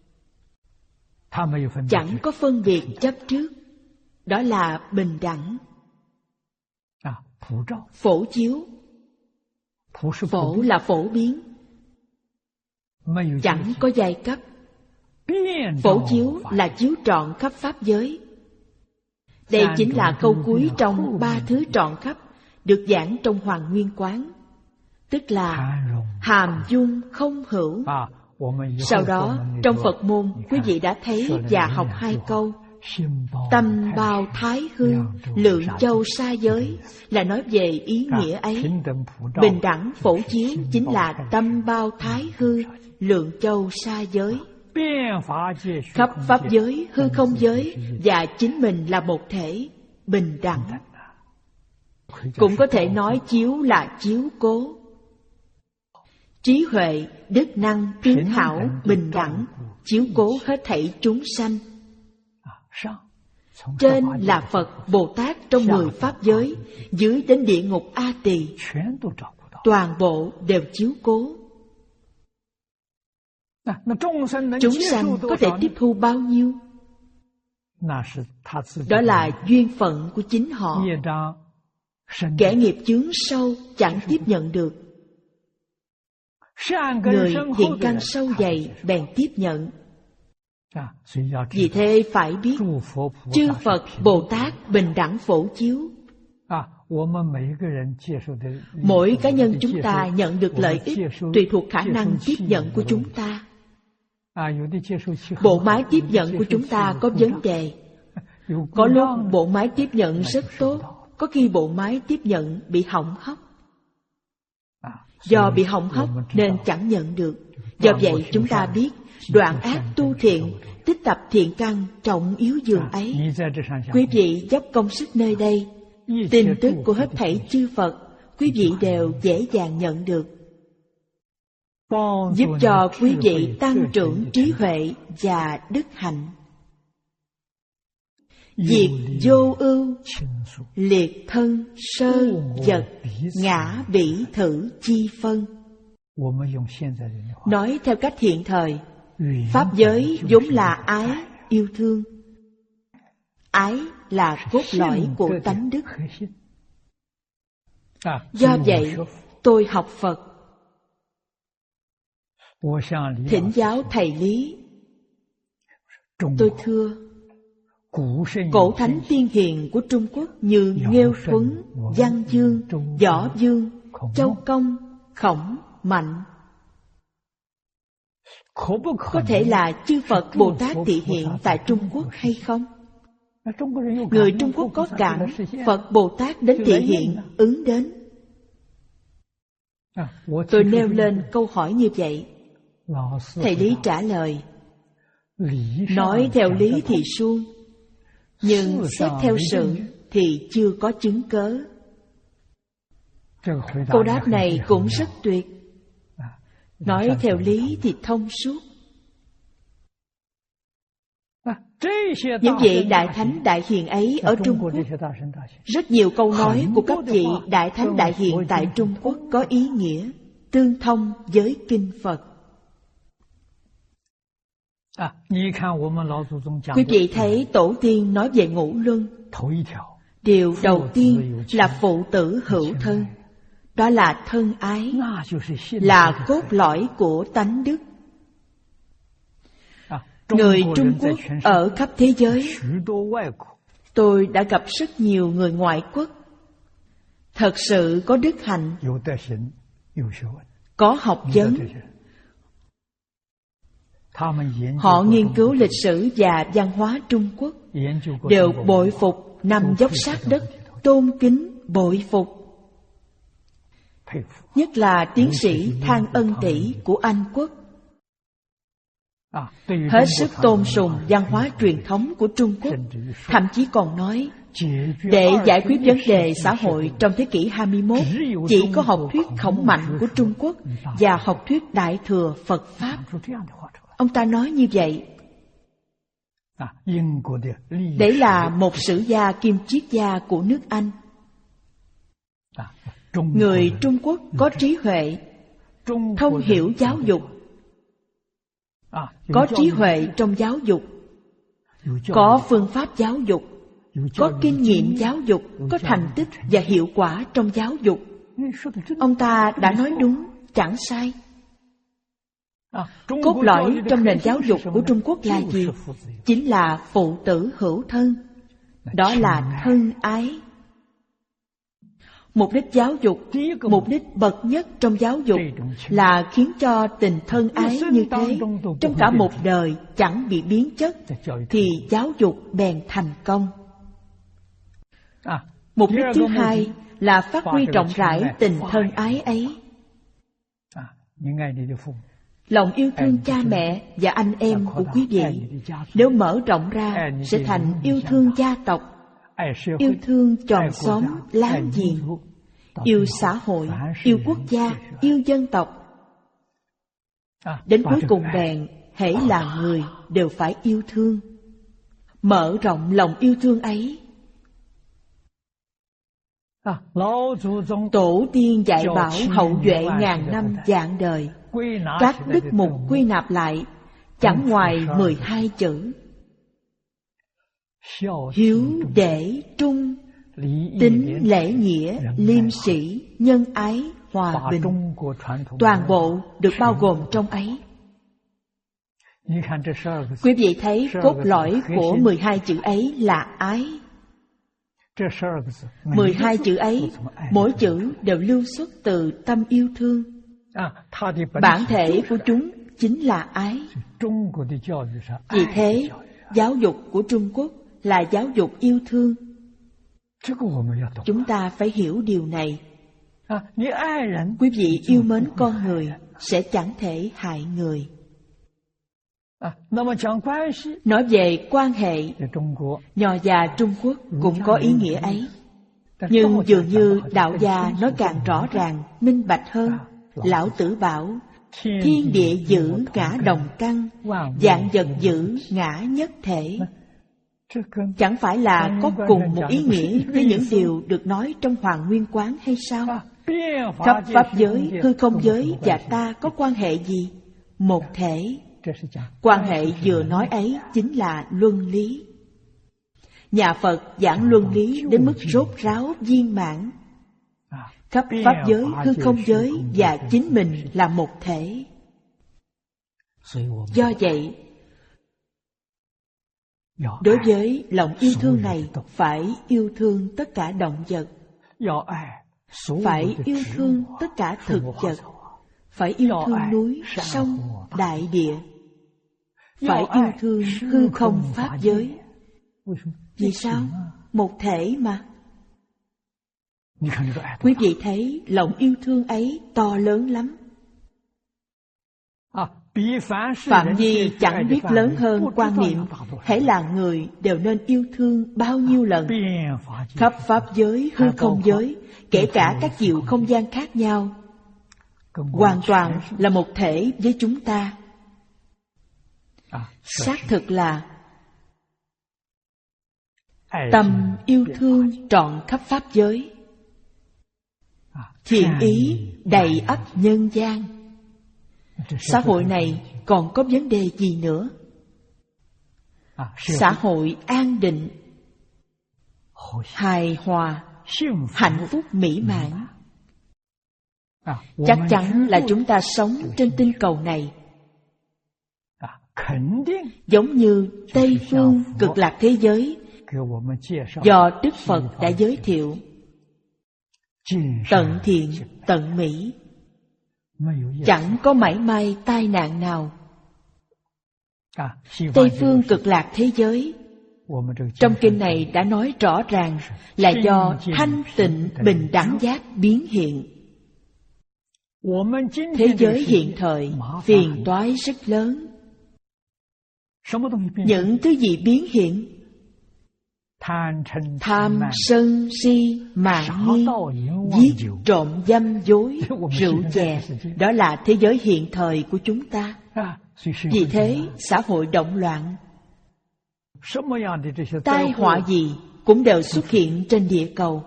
chẳng có phân biệt chấp trước. Đó là bình đẳng. Phổ chiếu. Phổ là phổ biến, chẳng có giai cấp. Phổ chiếu là chiếu trọn khắp pháp giới. Đây chính là câu cuối trong ba thứ trọn khắp được giảng trong Hoàng Nguyên Quán, tức là hàm dung không hữu. Sau đó trong Phật môn, quý vị đã thấy và học hai câu tâm bao thái hư, lượng châu sa giới, là nói về ý nghĩa ấy. Bình đẳng phổ chiếu chính là tâm bao thái hư, lượng châu sa giới. Khắp pháp giới, hư không giới và chính mình là một thể, bình đẳng. Cũng có thể nói chiếu là chiếu cố. Trí huệ, đức năng, tiến hảo, bình đẳng, chiếu cố hết thảy chúng sanh. Trên là Phật, Bồ Tát trong mười pháp giới, dưới đến địa ngục A Tỳ, toàn bộ đều chiếu cố. Chúng sanh có thể tiếp thu bao nhiêu? Đó là duyên phận của chính họ. Kẻ nghiệp chướng sâu chẳng tiếp nhận được. Người thiện căn sâu dày bèn tiếp nhận. Vì thế phải biết chư Phật Bồ Tát bình đẳng phổ chiếu. Mỗi cá nhân chúng ta nhận được lợi ích tùy thuộc khả năng tiếp nhận của chúng ta. Bộ máy tiếp nhận của chúng ta có vấn đề. Có lúc bộ máy tiếp nhận rất tốt, có khi bộ máy tiếp nhận bị hỏng hóc. Do bị hỏng hóc nên chẳng nhận được. Do vậy chúng ta biết đoạn ác tu thiện, tích tập thiện căn trọng yếu dường ấy. Quý vị dốc công sức nơi đây, tin tức của hết thảy chư Phật quý vị đều dễ dàng nhận được, giúp cho quý vị tăng trưởng trí huệ và đức hạnh. Diệt vô ưu, liệt thân sơ vật, ngã bỉ thử chi phân. Nói theo cách hiện thời, pháp giới vốn là ái, yêu thương. Ái là cốt lõi của tánh đức. Do vậy, tôi học Phật, thỉnh giáo thầy Lý. Tôi thưa, cổ thánh tiên hiền của Trung Quốc như Nghêu Thuấn, Văn Dương, Võ Dương, Châu Công, Khổng, Mạnh, có thể là chư Phật Bồ Tát thị hiện tại Trung Quốc hay không? Người Trung Quốc có cảm Phật Bồ Tát đến thị hiện ứng đến. Tôi nêu lên câu hỏi như vậy. Thầy Lý trả lời, nói theo lý thì suông, nhưng xét theo sự thì chưa có chứng cớ. Câu đáp này cũng rất tuyệt. Nói theo lý thì thông suốt. Những vị đại thánh đại hiền ấy ở Trung Quốc, rất nhiều câu nói của các vị đại thánh đại hiền tại Trung Quốc có ý nghĩa tương thông với kinh Phật. Quý vị thấy tổ tiên nói về ngũ luân, điều đầu tiên là phụ tử hữu thân. Đó là thân ái, là cốt lõi của tánh đức. Người Trung Quốc ở khắp thế giới, tôi đã gặp rất nhiều người ngoại quốc, thật sự có đức hạnh, có học vấn. Họ nghiên cứu lịch sử và văn hóa Trung Quốc, đều bội phục nằm dốc sát đất, tôn kính bội phục. Nhất là tiến sĩ Thang Ân Tỷ của Anh Quốc, hết sức tôn sùng văn hóa truyền thống của Trung Quốc, thậm chí còn nói để giải quyết vấn đề xã hội trong thế kỷ hai mươi mốt, chỉ có học thuyết khổng mạnh của Trung Quốc và học thuyết Đại Thừa Phật Pháp. Ông ta nói như vậy. Đấy là một sử gia kim triết gia của nước Anh. Người Trung Quốc có trí huệ, thông hiểu giáo dục, có trí huệ trong giáo dục, có phương pháp giáo dục, có kinh nghiệm giáo dục, có thành tích và hiệu quả trong giáo dục. Ông ta đã nói đúng, chẳng sai. Cốt lõi trong nền giáo dục của Trung Quốc là gì? Chính là phụ tử hữu thân. Đó là thân ái. Mục đích giáo dục, mục đích bậc nhất trong giáo dục là khiến cho tình thân ái như thế trong cả một đời chẳng bị biến chất, thì giáo dục bèn thành công. Mục đích thứ hai là phát huy rộng rãi tình thân ái ấy. Lòng yêu thương cha mẹ và anh em của quý vị nếu mở rộng ra sẽ thành yêu thương gia tộc, yêu thương chòm xóm láng giềng, yêu xã hội, yêu quốc gia, yêu dân tộc. Đến cuối cùng bèn hễ là người đều phải yêu thương. mở rộng lòng yêu thương ấy. Tổ tiên dạy bảo hậu duệ ngàn năm vạn đời, các đức mục quy nạp lại chẳng ngoài mười hai chữ: hiếu đệ trung, tín lễ nghĩa, liêm sĩ, nhân ái, hòa bình. Toàn bộ được bao gồm trong ấy. Quý vị thấy cốt lõi của mười hai chữ ấy là ái. Mười hai chữ ấy, mỗi chữ đều lưu xuất từ tâm yêu thương. Bản thể của chúng chính là ái. Vì thế, giáo dục của Trung Quốc là giáo dục yêu thương. Chúng ta phải hiểu điều này. Quý vị yêu mến con người sẽ chẳng thể hại người. Nói về quan hệ, Nho gia Trung Quốc cũng có ý nghĩa ấy. Nhưng dường như đạo gia nói càng rõ ràng, minh bạch hơn. Lão Tử bảo: thiên địa giữ ngã đồng căn, vạn vật giữ ngã nhất thể. Chẳng phải là có cùng một ý nghĩa với những điều được nói trong Hoàng Nguyên Quán hay sao? Khắp pháp giới, hư không giới và ta có quan hệ gì? Một thể. Quan hệ vừa nói ấy chính là luân lý. Nhà Phật giảng luân lý đến mức rốt ráo viên mãn. Khắp pháp giới, hư không giới và chính mình là một thể. Do vậy, đối với lòng yêu thương này, phải yêu thương tất cả động vật, phải yêu thương tất cả thực vật, phải yêu thương núi, sông, đại địa, phải yêu thương hư không pháp giới. Vì sao? Một thể mà. Quý vị thấy lòng yêu thương ấy to lớn lắm. Phạm vi chẳng biết lớn hơn quan niệm hễ là người đều nên yêu thương bao nhiêu lần. Khắp pháp giới, hư không giới, kể cả các chiều không gian khác nhau, hoàn toàn là một thể với chúng ta. Xác thực là tâm yêu thương trọn khắp pháp giới, thiện ý đầy ắp nhân gian. Xã hội này còn có vấn đề gì nữa? Xã hội an định, hài hòa, hạnh phúc mỹ mãn. Chắc chắn là chúng ta sống trên tinh cầu này giống như Tây phương cực lạc thế giới do Đức Phật đã giới thiệu, tận thiện, tận mỹ, chẳng có mảy may tai nạn nào. Tây phương cực lạc thế giới, trong kinh này đã nói rõ ràng là do thanh tịnh bình đẳng giác biến hiện. Thế giới hiện thời phiền toái rất lớn. Những thứ gì biến hiện? Tham, sân, si, mạn nghi, giết, trộm, dâm, dối, rượu chè. Đó là thế giới hiện thời của chúng ta. Vì thế, xã hội động loạn. Tai họa gì cũng đều xuất hiện trên địa cầu.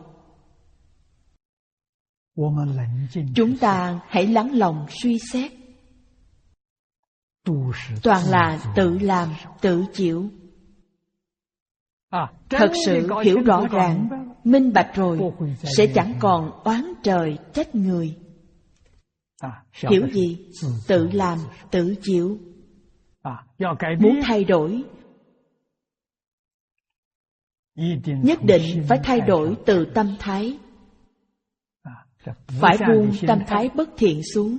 Chúng ta hãy lắng lòng suy xét. Toàn là tự làm, tự chịu. Thật sự hiểu rõ ràng, minh bạch rồi, sẽ chẳng còn oán trời trách người. Hiểu gì? Tự làm, tự chịu. Muốn thay đổi, nhất định phải thay đổi từ tâm thái. Phải buông tâm thái bất thiện xuống.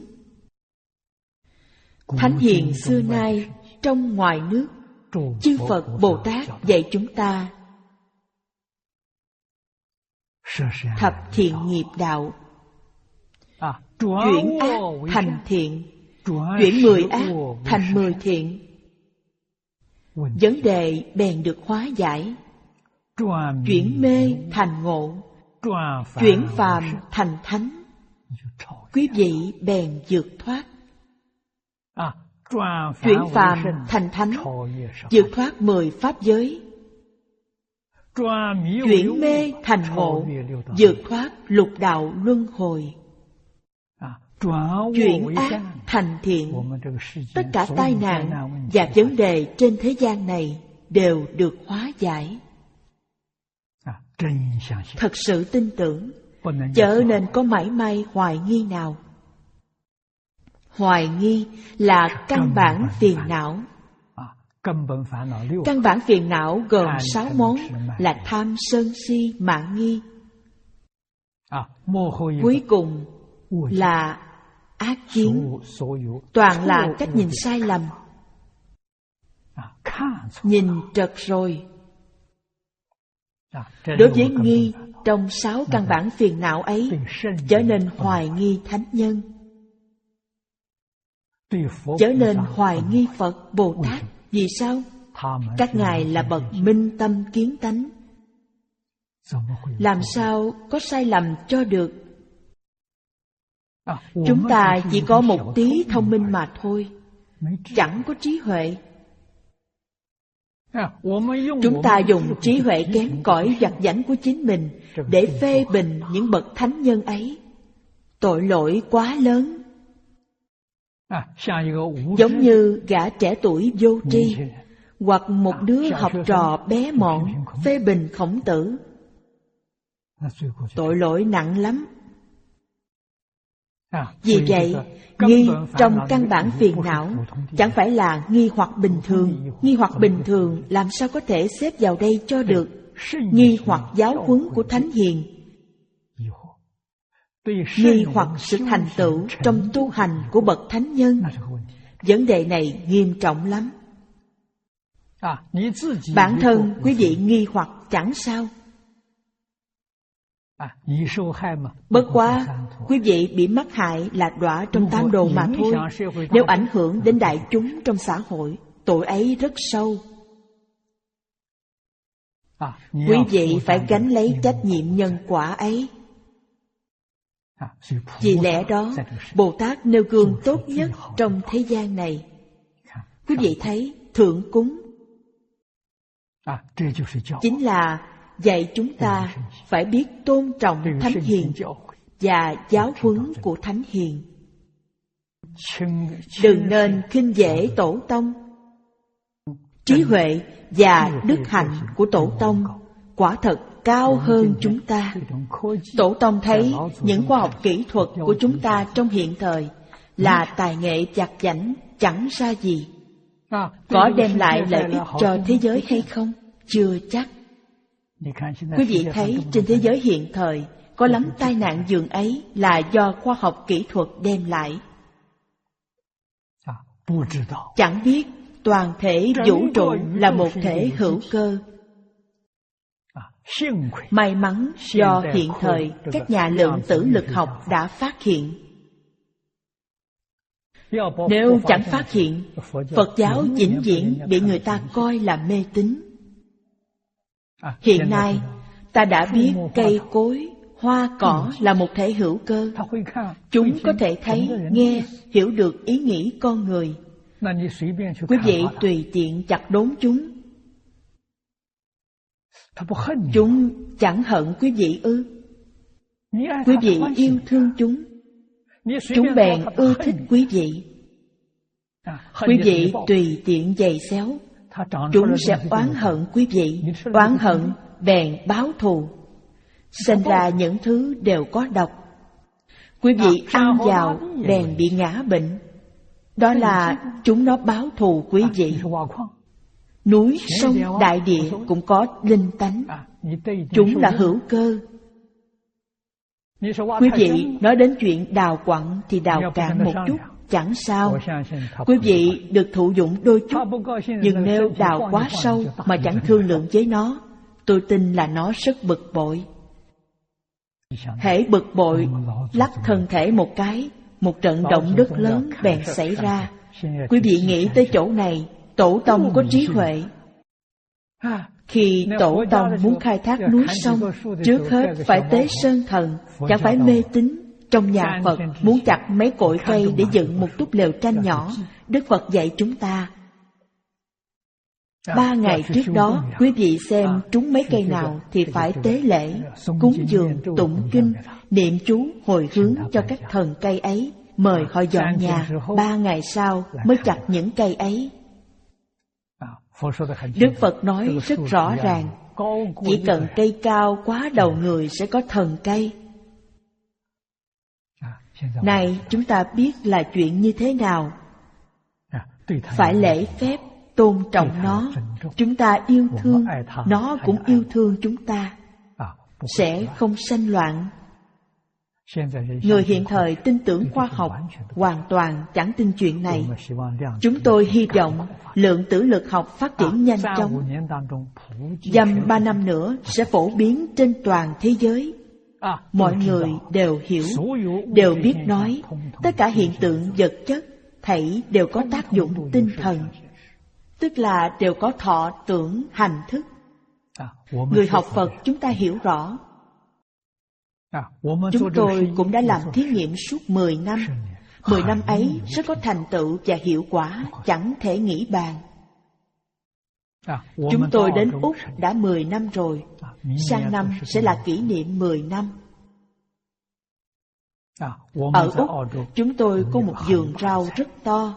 Thánh hiền xưa nay, trong ngoài nước, chư Phật Bồ Tát dạy chúng ta thập thiện nghiệp đạo. Chuyển ác thành thiện, chuyển mười ác thành mười thiện. Vấn đề bèn được hóa giải. Chuyển mê thành ngộ, chuyển phàm thành thánh. Quý vị bèn vượt thoát. Chuyển phàm thành thánh, vượt thoát mười pháp giới, chuyển mê thành ngộ, vượt thoát lục đạo luân hồi. Chuyển ác thành thiện, tất cả tai nạn và vấn đề trên thế gian này đều được hóa giải. Thật sự tin tưởng, chớ nên có mảy may hoài nghi nào. Hoài nghi là căn bản phiền não. Căn bản phiền não gồm sáu món là tham, sân, si, mạn, nghi. Cuối cùng là ác kiến, toàn là cách nhìn sai lầm. Nhìn trật rồi. Đối với nghi trong sáu căn bản phiền não ấy, trở nên hoài nghi thánh nhân, trở nên hoài nghi Phật, Bồ Tát. Vì sao? Các ngài là bậc minh tâm kiến tánh, làm sao có sai lầm cho được? Chúng ta chỉ có một tí thông minh mà thôi, chẳng có trí huệ. Chúng ta dùng trí huệ kém cỏi vặt vãnh của chính mình để phê bình những bậc thánh nhân ấy. Tội lỗi quá lớn. Giống như gã trẻ tuổi vô tri, hoặc một đứa học trò bé mọn phê bình Khổng Tử. Tội lỗi nặng lắm. Vì vậy, nghi trong căn bản phiền não chẳng phải là nghi hoặc bình thường. Nghi hoặc bình thường làm sao có thể xếp vào đây cho được? Nghi hoặc giáo huấn của Thánh Hiền, nghi hoặc sự thành tựu trong tu hành của bậc thánh nhân. Vấn đề này nghiêm trọng lắm. Bản thân quý vị nghi hoặc chẳng sao. Bất quá quý vị bị mắc hại là đọa trong tam đồ mà thôi. Nếu ảnh hưởng đến đại chúng trong xã hội, tội ấy rất sâu. Quý vị phải gánh lấy trách nhiệm nhân quả ấy. Vì lẽ đó, Bồ Tát nêu gương tốt nhất trong thế gian này. Quý vị thấy thượng cúng chính là dạy chúng ta phải biết tôn trọng Thánh Hiền và giáo huấn của Thánh Hiền. Đừng nên khinh dễ tổ tông. Trí huệ và đức hạnh của tổ tông quả thật cao hơn chúng ta. Tổ tông thấy những khoa học kỹ thuật của chúng ta trong hiện thời là tài nghệ vặt vãnh chẳng ra gì. Có đem lại lợi ích cho thế giới hay không? Chưa chắc. Quý vị thấy trên thế giới hiện thời có lắm tai nạn giường ấy là do khoa học kỹ thuật đem lại. Chẳng biết toàn thể vũ trụ là một thể hữu cơ. May mắn do hiện thời các nhà lượng tử lực học đã phát hiện. Nếu chẳng phát hiện, Phật giáo vĩnh viễn bị người ta coi là mê tín. Hiện nay, ta đã biết cây cối, hoa cỏ là một thể hữu cơ. Chúng có thể thấy, nghe, hiểu được ý nghĩ con người. Quý vị tùy tiện chặt đốn chúng. Chúng chẳng hận quý vị ư? Quý vị yêu thương chúng, chúng bèn ưa thích quý vị. Quý vị tùy tiện giày xéo, chúng sẽ oán hận quý vị. Oán hận bèn báo thù. Sinh ra những thứ đều có độc. Quý vị ăn vào bèn bị ngã bệnh. Đó là chúng nó báo thù quý vị. Núi, sông, đại địa cũng có linh tánh. Chúng là hữu cơ. Quý vị nói đến chuyện đào quặng thì đào cạn một chút, chẳng sao. Quý vị được thụ dụng đôi chút. Nhưng nếu đào quá sâu mà chẳng thương lượng với nó, tôi tin là nó rất bực bội. Hễ bực bội, lắc thân thể một cái, một trận động đất lớn bèn xảy ra. Quý vị nghĩ tới chỗ này, tổ tông có trí huệ. Khi tổ tông muốn khai thác núi sông, trước hết phải tế sơn thần, chẳng phải mê tín. Trong nhà Phật muốn chặt mấy cội cây để dựng một túp lều tranh nhỏ, Đức Phật dạy chúng ta Ba ngày trước đó, quý vị xem trúng mấy cây nào thì phải tế lễ, cúng dường, tụng kinh, niệm chú hồi hướng cho các thần cây ấy, mời họ dọn nhà. Ba ngày sau mới chặt những cây ấy. Đức Phật nói rất rõ ràng, chỉ cần cây cao quá đầu người sẽ có thần cây. Này chúng ta biết là chuyện như thế nào. Phải lễ phép, tôn trọng nó. Chúng ta yêu thương, nó cũng yêu thương chúng ta. Sẽ không sanh loạn. Người hiện thời tin tưởng khoa học, hoàn toàn chẳng tin chuyện này. Chúng tôi hy vọng lượng tử lực học phát triển nhanh chóng. Dăm ba năm nữa sẽ phổ biến trên toàn thế giới. Mọi người đều hiểu, đều biết nói, tất cả hiện tượng vật chất thảy đều có tác dụng tinh thần, tức là đều có thọ tưởng hành thức. Người học Phật chúng ta hiểu rõ. Chúng tôi cũng đã làm thí nghiệm suốt mười năm. Mười năm ấy rất có thành tựu và hiệu quả chẳng thể nghĩ bàn. Chúng tôi đến Úc đã mười năm rồi. Sang năm sẽ là kỷ niệm mười năm. Ở Úc, chúng tôi có một vườn rau rất to,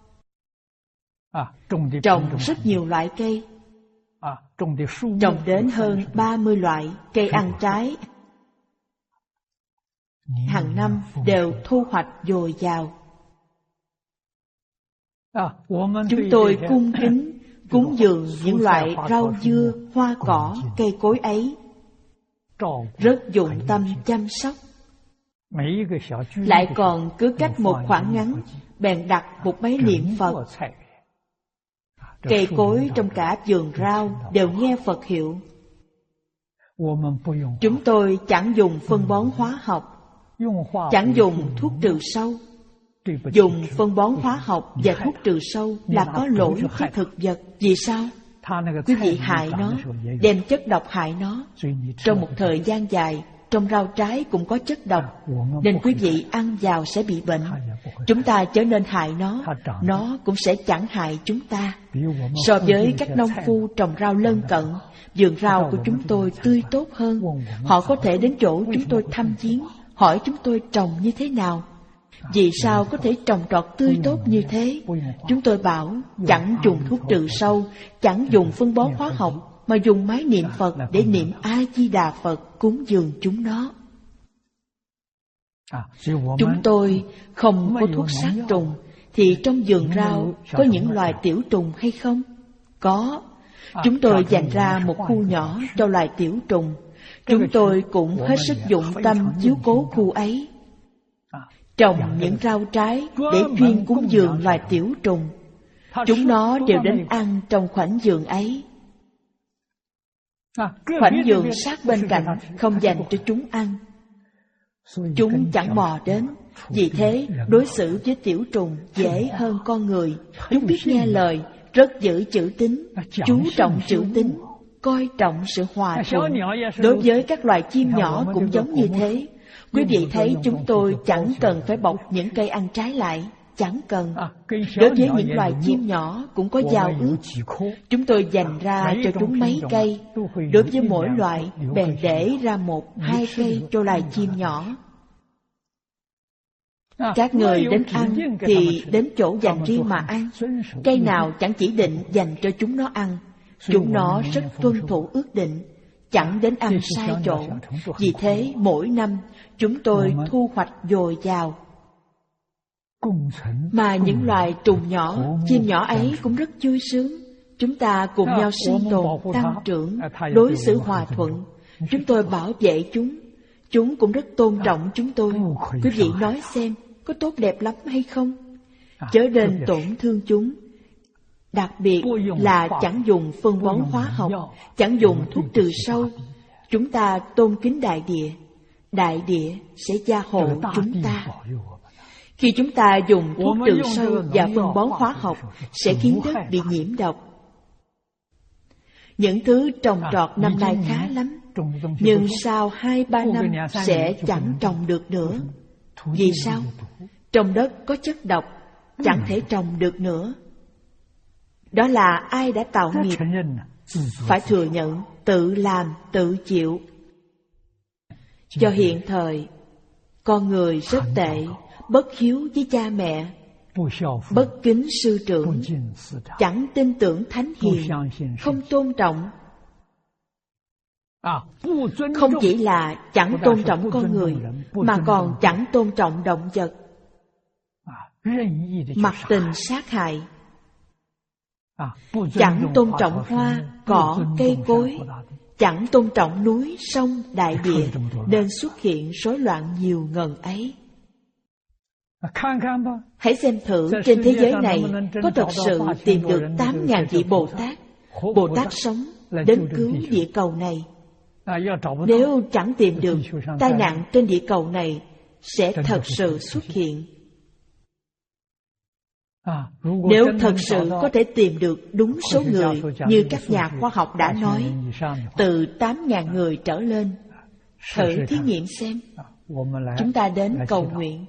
trồng rất nhiều loại cây, trồng đến hơn ba mươi loại cây ăn trái. Hàng năm đều thu hoạch dồi dào. Chúng tôi cung kính cúng dường những loại rau dưa, hoa cỏ, cây cối ấy, rất dụng tâm chăm sóc. Lại còn cứ cách một khoảng ngắn bèn đặt một máy niệm Phật. Cây cối trong cả vườn rau đều nghe Phật hiệu. Chúng tôi chẳng dùng phân bón hóa học, chẳng dùng thuốc trừ sâu. Dùng phân bón hóa học và thuốc trừ sâu là có lỗi với thực vật. Vì sao? Quý vị hại nó, đem chất độc hại nó. Trong một thời gian dài, trong rau trái cũng có chất độc, nên quý vị ăn vào sẽ bị bệnh. Chúng ta trở nên hại nó, nó cũng sẽ chẳng hại chúng ta. So với các nông phu trồng rau lân cận, vườn rau của chúng tôi tươi tốt hơn. Họ có thể đến chỗ chúng tôi thăm viếng, hỏi chúng tôi trồng như thế nào. Vì sao có thể trồng trọt tươi tốt như thế? Chúng tôi bảo chẳng dùng thuốc trừ sâu, chẳng dùng phân bón hóa học, mà dùng máy niệm Phật để niệm A-di-đà Phật cúng dường chúng nó. Chúng tôi không có thuốc sát trùng, thì trong vườn rau có những loài tiểu trùng hay không? Có. Chúng tôi dành ra một khu nhỏ cho loài tiểu trùng. Chúng tôi cũng hết sức dụng tâm chiếu cố khu ấy. Trồng những rau trái để chuyên cúng dường loài tiểu trùng. Chúng nó đều đến ăn trong khoảnh vườn ấy. Khoảnh vườn sát bên cạnh không dành cho chúng ăn. Chúng chẳng mò đến. Vì thế đối xử với tiểu trùng dễ hơn con người. Chúng biết nghe lời, rất giữ chữ tín, chú trọng chữ tín, coi trọng sự hòa thuận. Đối với các loài chim nhỏ cũng giống như thế. Quý vị thấy chúng tôi chẳng cần phải bọc những cây ăn trái lại, chẳng cần. Đối với những loài chim nhỏ cũng có giao ước. Chúng tôi dành ra cho chúng mấy cây. Đối với mỗi loại bèn để ra một, hai cây cho loài chim nhỏ. Các người đến ăn thì đến chỗ dành riêng mà ăn. Cây nào chẳng chỉ định dành cho chúng nó ăn. Chúng nó rất tuân thủ ước định, chẳng đến ăn sai chỗ. Vì thế mỗi năm chúng tôi thu hoạch dồi dào. Mà những loài trùng nhỏ, chim nhỏ ấy cũng rất vui sướng. Chúng ta cùng nhau sinh tồn, tăng trưởng, đối xử hòa thuận. Chúng tôi bảo vệ chúng. Chúng cũng rất tôn trọng chúng tôi. Quý vị nói xem, có tốt đẹp lắm hay không? Chớ nên tổn thương chúng. Đặc biệt là chẳng dùng phân bón hóa học, chẳng dùng thuốc trừ sâu. Chúng ta tôn kính đại địa. Đại địa sẽ gia hộ chúng ta. Khi chúng ta dùng thuốc trừ sâu và phân bón hóa học, sẽ khiến đất bị nhiễm độc. Những thứ trồng trọt năm nay khá lắm, nhưng sau hai ba năm sẽ chẳng trồng được nữa. Vì sao? Trong đất có chất độc, chẳng thể trồng được nữa. Đó là ai đã tạo nghiệp, phải thừa nhận, tự làm, tự chịu. Cho hiện thời, con người rất tệ, bất hiếu với cha mẹ, bất kính sư trưởng, chẳng tin tưởng thánh hiền, không tôn trọng. Không chỉ là chẳng tôn trọng con người, mà còn chẳng tôn trọng động vật, mặc tình sát hại, chẳng tôn trọng hoa, cỏ, cây cối, chẳng tôn trọng núi, sông, đại địa, nên xuất hiện rối loạn nhiều ngần ấy. Hãy xem thử trên thế giới này có thật sự tìm được tám ngàn vị Bồ Tát, Bồ Tát sống đến cứu địa cầu này. Nếu chẳng tìm được, tai nạn trên địa cầu này sẽ thật sự xuất hiện. Nếu thật sự có thể tìm được đúng số người như các nhà khoa học đã nói, từ tám ngàn người trở lên, thử thí nghiệm xem. Chúng ta đến cầu nguyện,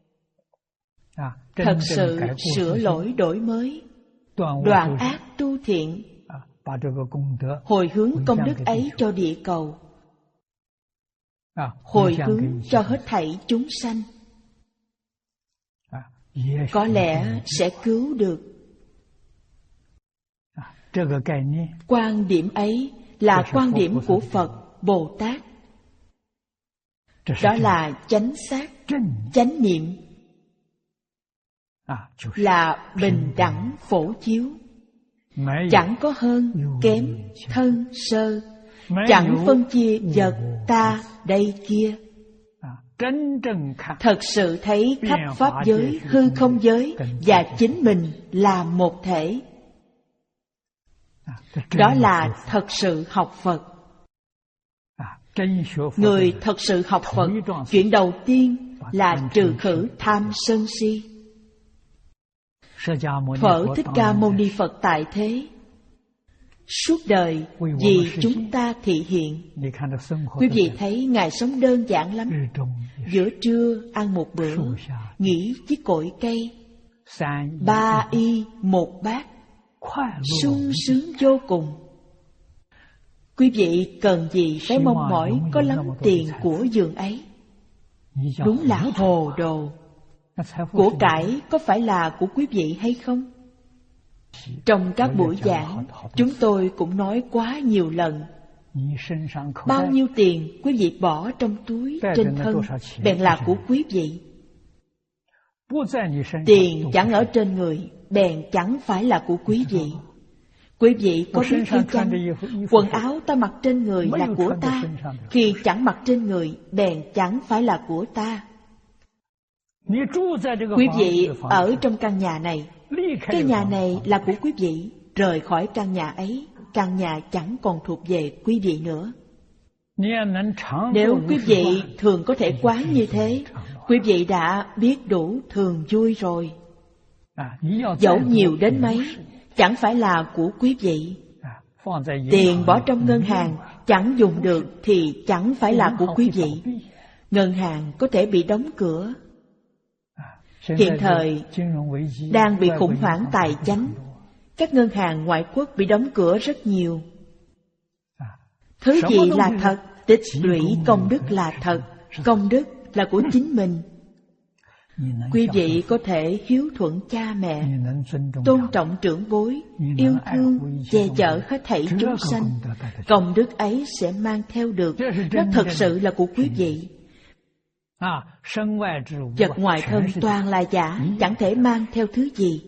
thật sự sửa lỗi đổi mới, đoạn ác tu thiện, hồi hướng công đức ấy cho địa cầu, hồi hướng cho hết thảy chúng sanh, có lẽ sẽ cứu được. Quan điểm ấy là quan điểm của Phật, Bồ Tát. Đó là chánh xác, chánh niệm, là bình đẳng phổ chiếu. Chẳng có hơn, kém, thân, sơ, chẳng phân chia vật, ta, đây, kia. Thật sự thấy khắp pháp giới, hư không giới và chính mình là một thể. Đó là thật sự học Phật. Người thật sự học Phật, chuyện đầu tiên là trừ khử tham sân si. Phở Thích Ca Mâu Ni Phật tại thế, suốt đời vì chúng ta thị hiện. Quý vị thấy Ngài sống đơn giản lắm. Giữa trưa ăn một bữa, nghỉ dưới cội cây, ba y một bát, sung sướng vô cùng. Quý vị cần gì phải mong mỏi có lắm tiền của giường ấy? Đúng là hồ đồ. Của cải có phải là của quý vị hay không? Trong các buổi giảng, chúng tôi cũng nói quá nhiều lần. Bao nhiêu tiền quý vị bỏ trong túi, trên thân, bèn là của quý vị. Tiền chẳng ở trên người, bèn chẳng phải là của quý vị. Quý vị có biết hay chăng, quần áo ta mặc trên người là của ta, khi chẳng mặc trên người, bèn chẳng phải là của ta. Quý vị ở trong căn nhà này, cái nhà này là của quý vị. Rời khỏi căn nhà ấy, căn nhà chẳng còn thuộc về quý vị nữa. Nếu quý vị thường có thể quán như thế, quý vị đã biết đủ thường vui rồi. Dẫu nhiều đến mấy, chẳng phải là của quý vị. Tiền bỏ trong ngân hàng chẳng dùng được thì chẳng phải là của quý vị. Ngân hàng có thể bị đóng cửa. Hiện thời đang bị khủng hoảng tài chánh, các ngân hàng ngoại quốc bị đóng cửa rất nhiều. Thứ gì là thật? Tích lũy công đức là thật. Công đức là của chính mình. Quý vị có thể hiếu thuận cha mẹ, tôn trọng trưởng bối, yêu thương, che chở hết thảy chúng sanh. Công đức ấy sẽ mang theo được. Nó thật sự là của quý vị. Vật ngoài thân toàn là giả, chẳng thể mang theo thứ gì.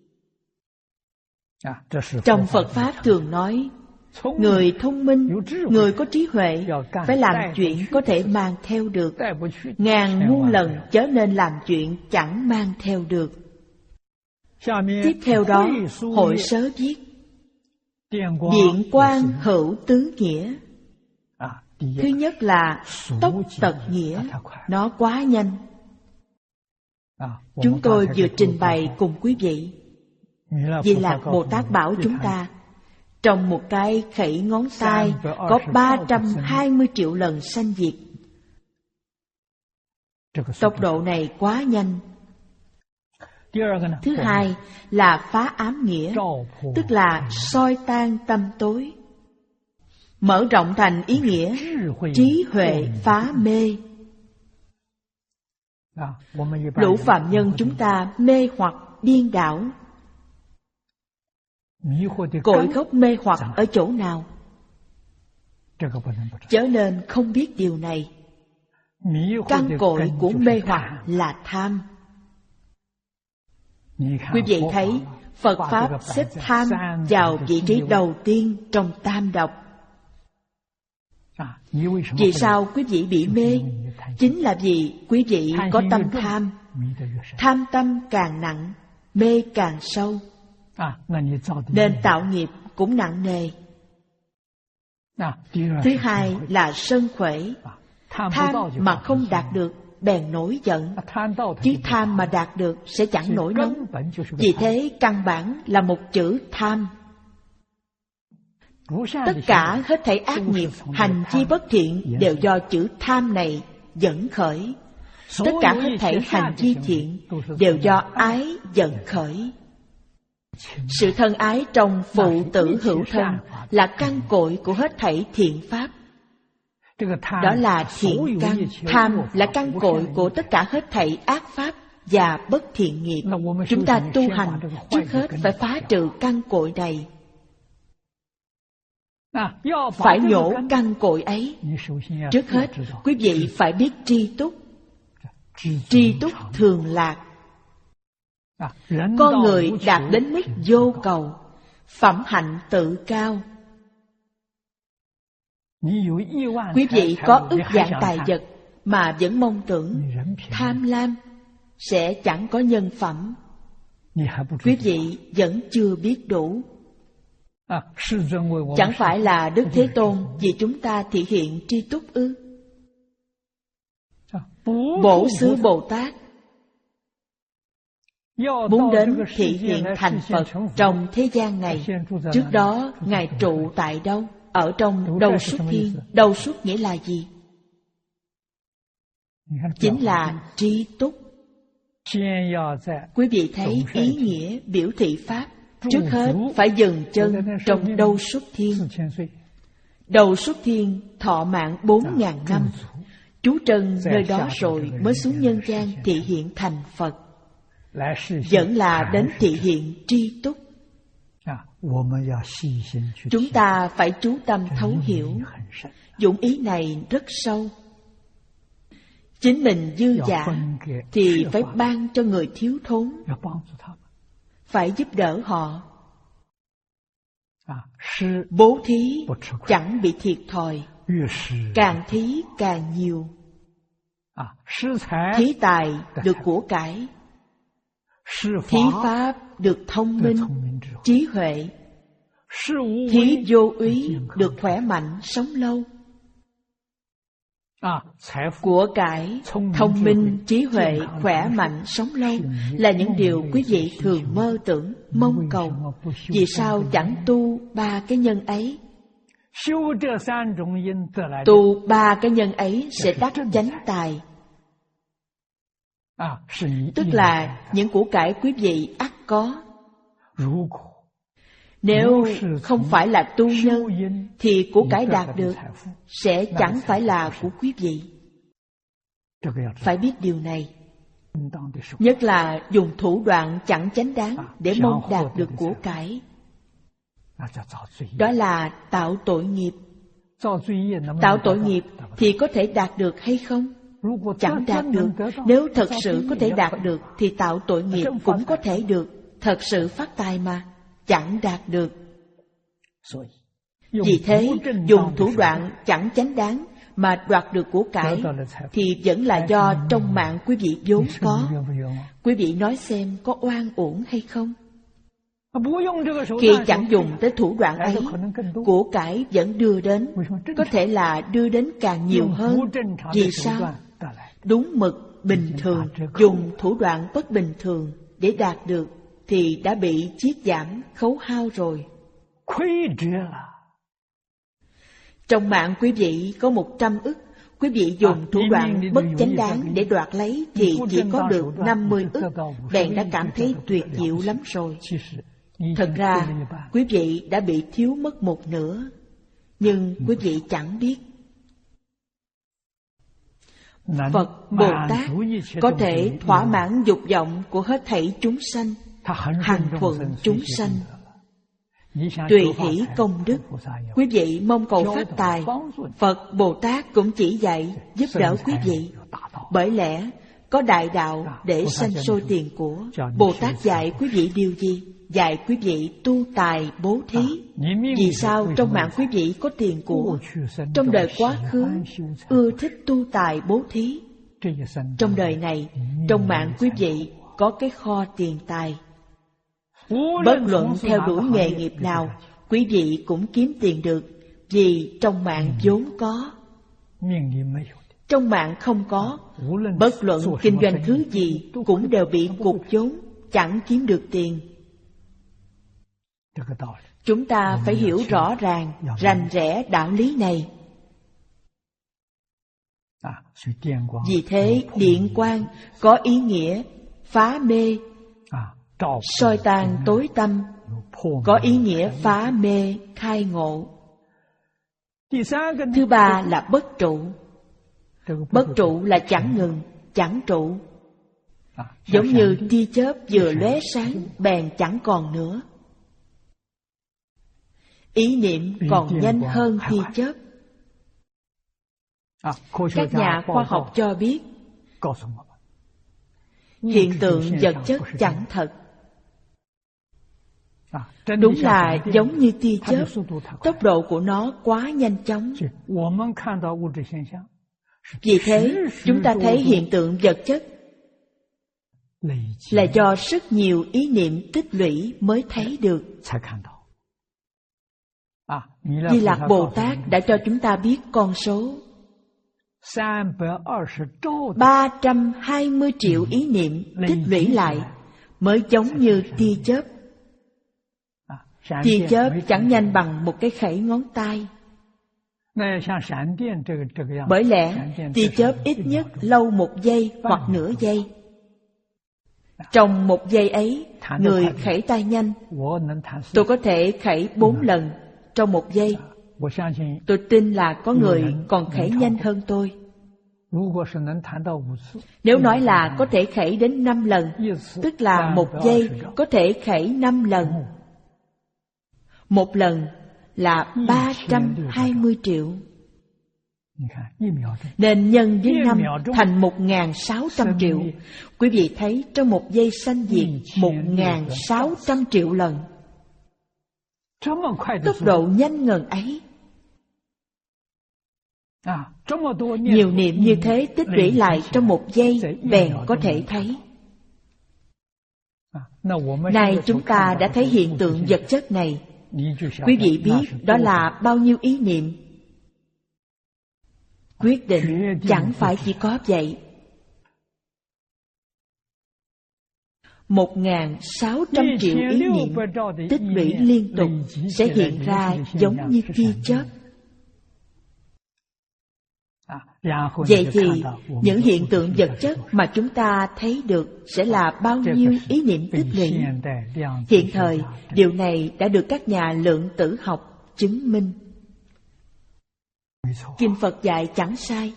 Trong Phật Pháp thường nói, người thông minh, người có trí huệ phải làm chuyện có thể mang theo được. Ngàn muôn lần chớ nên làm chuyện chẳng mang theo được. Tiếp theo đó, hội sớ viết Điện Quang hữu tứ nghĩa. Thứ nhất là tốc tật nghĩa, nó quá nhanh. Chúng tôi vừa trình bày cùng quý vị. Di Lạc Bồ Tát bảo chúng ta, trong một cái khẩy ngón tay có ba trăm hai mươi triệu lần sanh diệt. Tốc độ này quá nhanh. Thứ hai là phá ám nghĩa, tức là soi tan tâm tối, mở rộng thành ý nghĩa trí huệ phá mê. Lũ phạm nhân chúng ta mê hoặc điên đảo. Cội gốc mê hoặc ở chỗ nào? Chớ nên không biết điều này. Căn cội của mê hoặc là tham. Quý vị thấy Phật Pháp xếp tham vào vị trí đầu tiên trong tam độc. Vì sao quý vị bị mê? Chính là vì quý vị có tâm tham. Tham tâm càng nặng, mê càng sâu, nên tạo nghiệp cũng nặng nề. Thứ hai là sân khởi. Tham mà không đạt được bèn nổi giận, chứ tham mà đạt được sẽ chẳng nổi nóng. Vì thế căn bản là một chữ tham. Tất cả hết thảy ác nghiệp, hành chi bất thiện đều do chữ tham này dẫn khởi. Tất cả hết thảy hành chi thiện đều do ái dẫn khởi. Sự thân ái trong phụ tử hữu thân là căn cội của hết thảy thiện pháp. Đó là thiện căn. Tham là căn cội của tất cả hết thảy ác pháp và bất thiện nghiệp. Chúng ta tu hành trước hết phải phá trừ căn cội này. Phải nhổ căn cội ấy. Trước hết, quý vị phải biết tri túc. Tri túc thường lạc. Con người đạt đến mức vô cầu, phẩm hạnh tự cao. Quý vị có ức vạn tài vật mà vẫn mong tưởng, tham lam, sẽ chẳng có nhân phẩm. Quý vị vẫn chưa biết đủ. Chẳng phải là Đức Thế Tôn vì chúng ta thị hiện tri túc ư? Bổ xứ Bồ Tát muốn đến thị hiện thành Phật trong thế gian này. Trước đó Ngài trụ tại đâu? Ở trong Đầu Xuất Thiên. Đầu Xuất nghĩa là gì? Chính là tri túc. Quý vị thấy ý nghĩa biểu thị Pháp. Trước hết phải dừng chân trong Đầu Xuất Thiên. Đầu Xuất Thiên thọ mạng bốn ngàn năm, trú trân nơi đó rồi mới xuống nhân gian thị hiện thành Phật. Vẫn là đến thị hiện tri túc. Chúng ta phải chú tâm thấu hiểu. Dụng ý này rất sâu. Chính mình dư dả thì phải ban cho người thiếu thốn, phải giúp đỡ họ. Bố thí chẳng bị thiệt thòi, càng thí càng nhiều. Thí tài được của cải, thí pháp được thông minh, trí huệ. Thí vô úy được khỏe mạnh, sống lâu. Của cải, thông minh, trí huệ, khỏe mạnh, sống lâu là những điều quý vị thường mơ tưởng, mong cầu. Vì sao chẳng tu ba cái nhân ấy? Tu ba cái nhân ấy sẽ đắc chánh tài. Tức là những của cải quý vị ắt có. Nếu không phải là tu nhân thì của cải đạt được sẽ chẳng phải là của quý vị. Phải biết điều này. Nhất là dùng thủ đoạn chẳng chánh đáng để mong đạt được của cải. Đó là tạo tội nghiệp. Tạo tội nghiệp thì có thể đạt được hay không? Chẳng đạt được. Nếu thật sự có thể đạt được thì tạo tội nghiệp cũng có thể được. Thật sự phát tài mà, chẳng đạt được. Vì thế, dùng thủ đoạn chẳng chánh đáng mà đoạt được của cải thì vẫn là do trong mạng quý vị vốn có. Quý vị nói xem có oan uổng hay không? Khi chẳng dùng tới thủ đoạn ấy, của cải vẫn đưa đến, có thể là đưa đến càng nhiều hơn. Vì sao? Đúng mực bình thường, dùng thủ đoạn bất bình thường để đạt được thì đã bị chiết giảm, khấu hao rồi. Trong mạng quý vị có một trăm ức, quý vị dùng thủ đoạn bất chánh đáng để đoạt lấy thì chỉ có được năm mươi ức, bèn đã cảm thấy tuyệt diệu lắm rồi. Thật ra, quý vị đã bị thiếu mất một nửa, nhưng quý vị chẳng biết. Phật Bồ Tát có thể thỏa mãn dục vọng của hết thảy chúng sanh, hằng thuận chúng sanh. Tùy hỷ công đức, quý vị mong cầu phát tài, Phật Bồ Tát cũng chỉ dạy giúp đỡ quý vị. Bởi lẽ có đại đạo để sanh sôi tiền của. Bồ Tát dạy quý vị điều gì? Dạy quý vị tu tài bố thí. Vì sao trong mạng quý vị có tiền của? Trong đời quá khứ ưa thích tu tài bố thí. Trong đời này, trong mạng quý vị có cái kho tiền tài. Bất luận theo đuổi nghề nghiệp nào, quý vị cũng kiếm tiền được, vì trong mạng vốn có. Trong mạng không có, bất luận kinh doanh thứ gì cũng đều bị cụt vốn, chẳng kiếm được tiền. Chúng ta phải hiểu rõ ràng, rành rẽ đạo lý này. Vì thế, điện quang có ý nghĩa phá mê, soi tàn tối tăm, có ý nghĩa phá mê khai ngộ. Thứ ba là bất trụ. Bất trụ là chẳng ngừng, chẳng trụ. Giống như tia chớp vừa lóe sáng bèn chẳng còn nữa. Ý niệm còn nhanh hơn tia chớp. Các nhà khoa học cho biết hiện tượng vật chất chẳng thật. Đúng là giống như tia chớp, tốc độ của nó quá nhanh chóng. Vì thế, chúng ta thấy hiện tượng vật chất là do rất nhiều ý niệm tích lũy mới thấy được. Di Lặc Bồ Tát đã cho chúng ta biết con số ba trăm hai mươi triệu ý niệm tích lũy lại mới giống như tia chớp. Tia chớp chẳng nhanh bằng một cái khẩy ngón tay. Bởi lẽ tia chớp ít nhất lâu một giây hoặc nửa giây. Trong một giây ấy, người khẩy tay nhanh. Tôi có thể khẩy bốn lần trong một giây. Tôi tin là có người còn khẩy nhanh hơn tôi. Nếu nói là có thể khẩy đến năm lần, tức là một giây có thể khẩy năm lần. Một lần là ba trăm hai mươi triệu. Nên nhân với năm thành một nghìn sáu trăm triệu. Quý vị thấy trong một giây sanh diệt một nghìn sáu trăm triệu lần. Tốc độ nhanh ngần ấy. Nhiều niệm như thế tích lũy lại trong một giây bèn có thể thấy. Nay chúng ta đã thấy hiện tượng vật chất này. Quý vị biết đó là bao nhiêu ý niệm. Quyết định chẳng phải chỉ có vậy. Một nghìn sáu trăm triệu ý niệm tích lũy liên tục sẽ hiện ra giống như tia chớp. Vậy thì những hiện tượng vật chất mà chúng ta thấy được sẽ là bao nhiêu ý niệm tích lũy? Hiện thời, điều này đã được các nhà lượng tử học chứng minh. Kinh Phật dạy chẳng sai.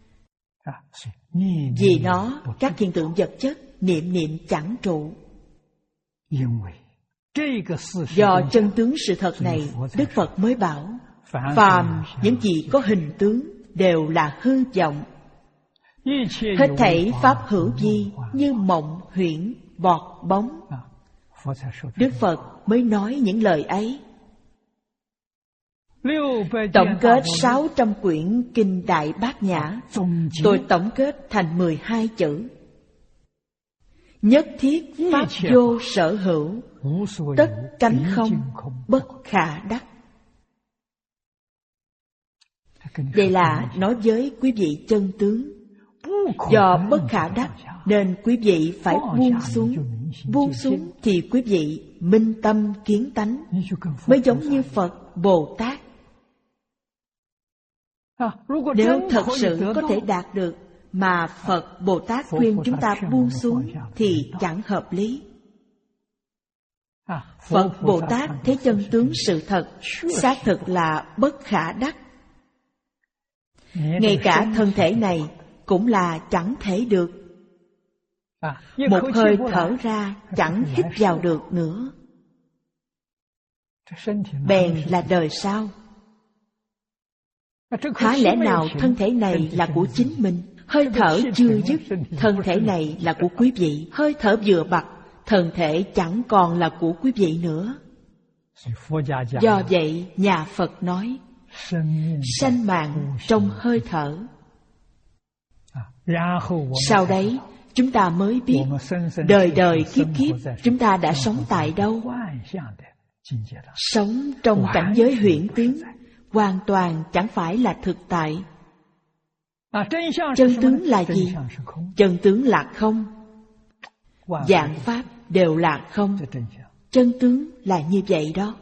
Vì nó, các hiện tượng vật chất, niệm niệm chẳng trụ. Do chân tướng sự thật này, Đức Phật mới bảo, phàm những gì có hình tướng đều là hư vọng. Hết thảy pháp hữu vi như mộng huyễn, bọt bóng. Đức Phật mới nói những lời ấy. Tổng kết sáu trăm quyển Kinh Đại Bát Nhã, tôi tổng kết thành mười hai chữ. Nhất thiết pháp vô sở hữu, tất cánh không, bất khả đắc. Đây là nói với quý vị chân tướng. Do bất khả đắc nên quý vị phải buông xuống. Buông xuống thì quý vị minh tâm kiến tánh, mới giống như Phật, Bồ Tát. Nếu thật sự có thể đạt được mà Phật Bồ Tát khuyên chúng ta buông xuống thì chẳng hợp lý. Phật Bồ Tát thấy chân tướng sự thật xác thực là bất khả đắc. Ngay cả thân thể này cũng là chẳng thể được. Một hơi thở ra chẳng hít vào được nữa. Bèn là đời sau. Há lẽ nào thân thể này là của chính mình? Hơi thở chưa dứt, thân thể này là của quý vị. Hơi thở vừa bặt, thân thể chẳng còn là của quý vị nữa. Do vậy, nhà Phật nói, sanh mạng trong hơi thở. Sau đấy, chúng ta mới biết, đời đời kiếp kiếp, chúng ta đã sống tại đâu? Sống trong cảnh giới huyễn tướng, hoàn toàn chẳng phải là thực tại. Chân tướng là gì? Chân tướng là không. Vạn pháp đều là không. Chân tướng là như vậy đó.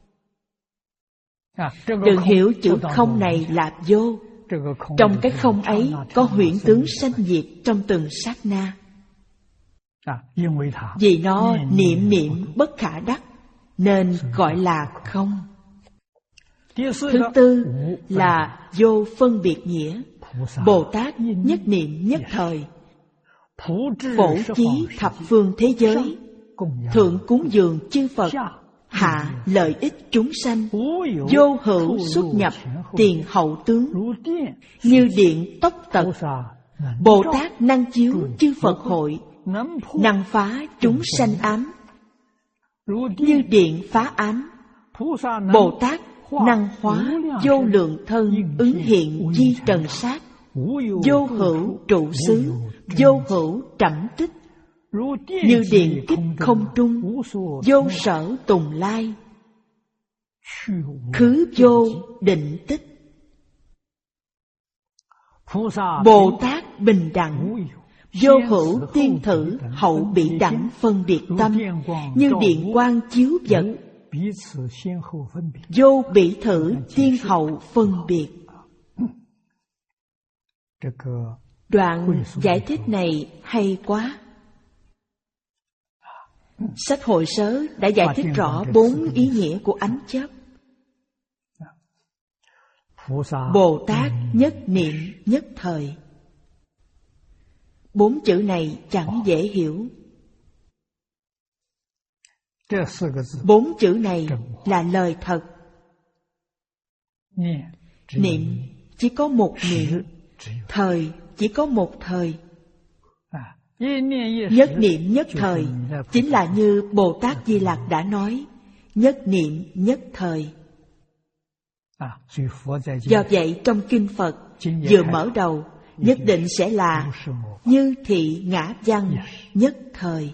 Đừng hiểu chữ không này là vô. Trong cái không ấy có huyễn tướng sanh diệt trong từng sát na. Vì nó niệm niệm bất khả đắc nên gọi là không. Thứ tư là vô phân biệt nghĩa. Bồ Tát nhất niệm nhất thời, phổ chí thập phương thế giới, thượng cúng dường chư Phật, hạ lợi ích chúng sanh, vô hữu xuất nhập tiền hậu tướng, như điện tốc tật. Bồ Tát năng chiếu chư Phật hội, năng phá chúng sanh ám, như điện phá ám. Bồ Tát năng hóa vô lượng thân ứng hiện di trần sát, vô hữu trụ xứ, vô hữu trẫm tích, như điện kích không trung, vô sở tùng lai, khứ vô định tích. Bồ Tát bình đẳng, vô hữu tiên thử hậu bị đẳng phân biệt tâm, như điện quang chiếu vật, vô bỉ thử tiên hậu phân biệt. Đoạn giải thích này hay quá. Sách Hội Sớ đã giải thích rõ bốn ý nghĩa của ánh chớp. Bồ Tát nhất niệm nhất thời. Bốn chữ này chẳng dễ hiểu. Bốn chữ này là lời thật. Niệm chỉ có một niệm, thời chỉ có một thời. Nhất niệm nhất thời chính là như Bồ Tát Di Lặc đã nói, nhất niệm nhất thời. Do vậy trong kinh Phật vừa mở đầu nhất định sẽ là như thị ngã văn nhất thời.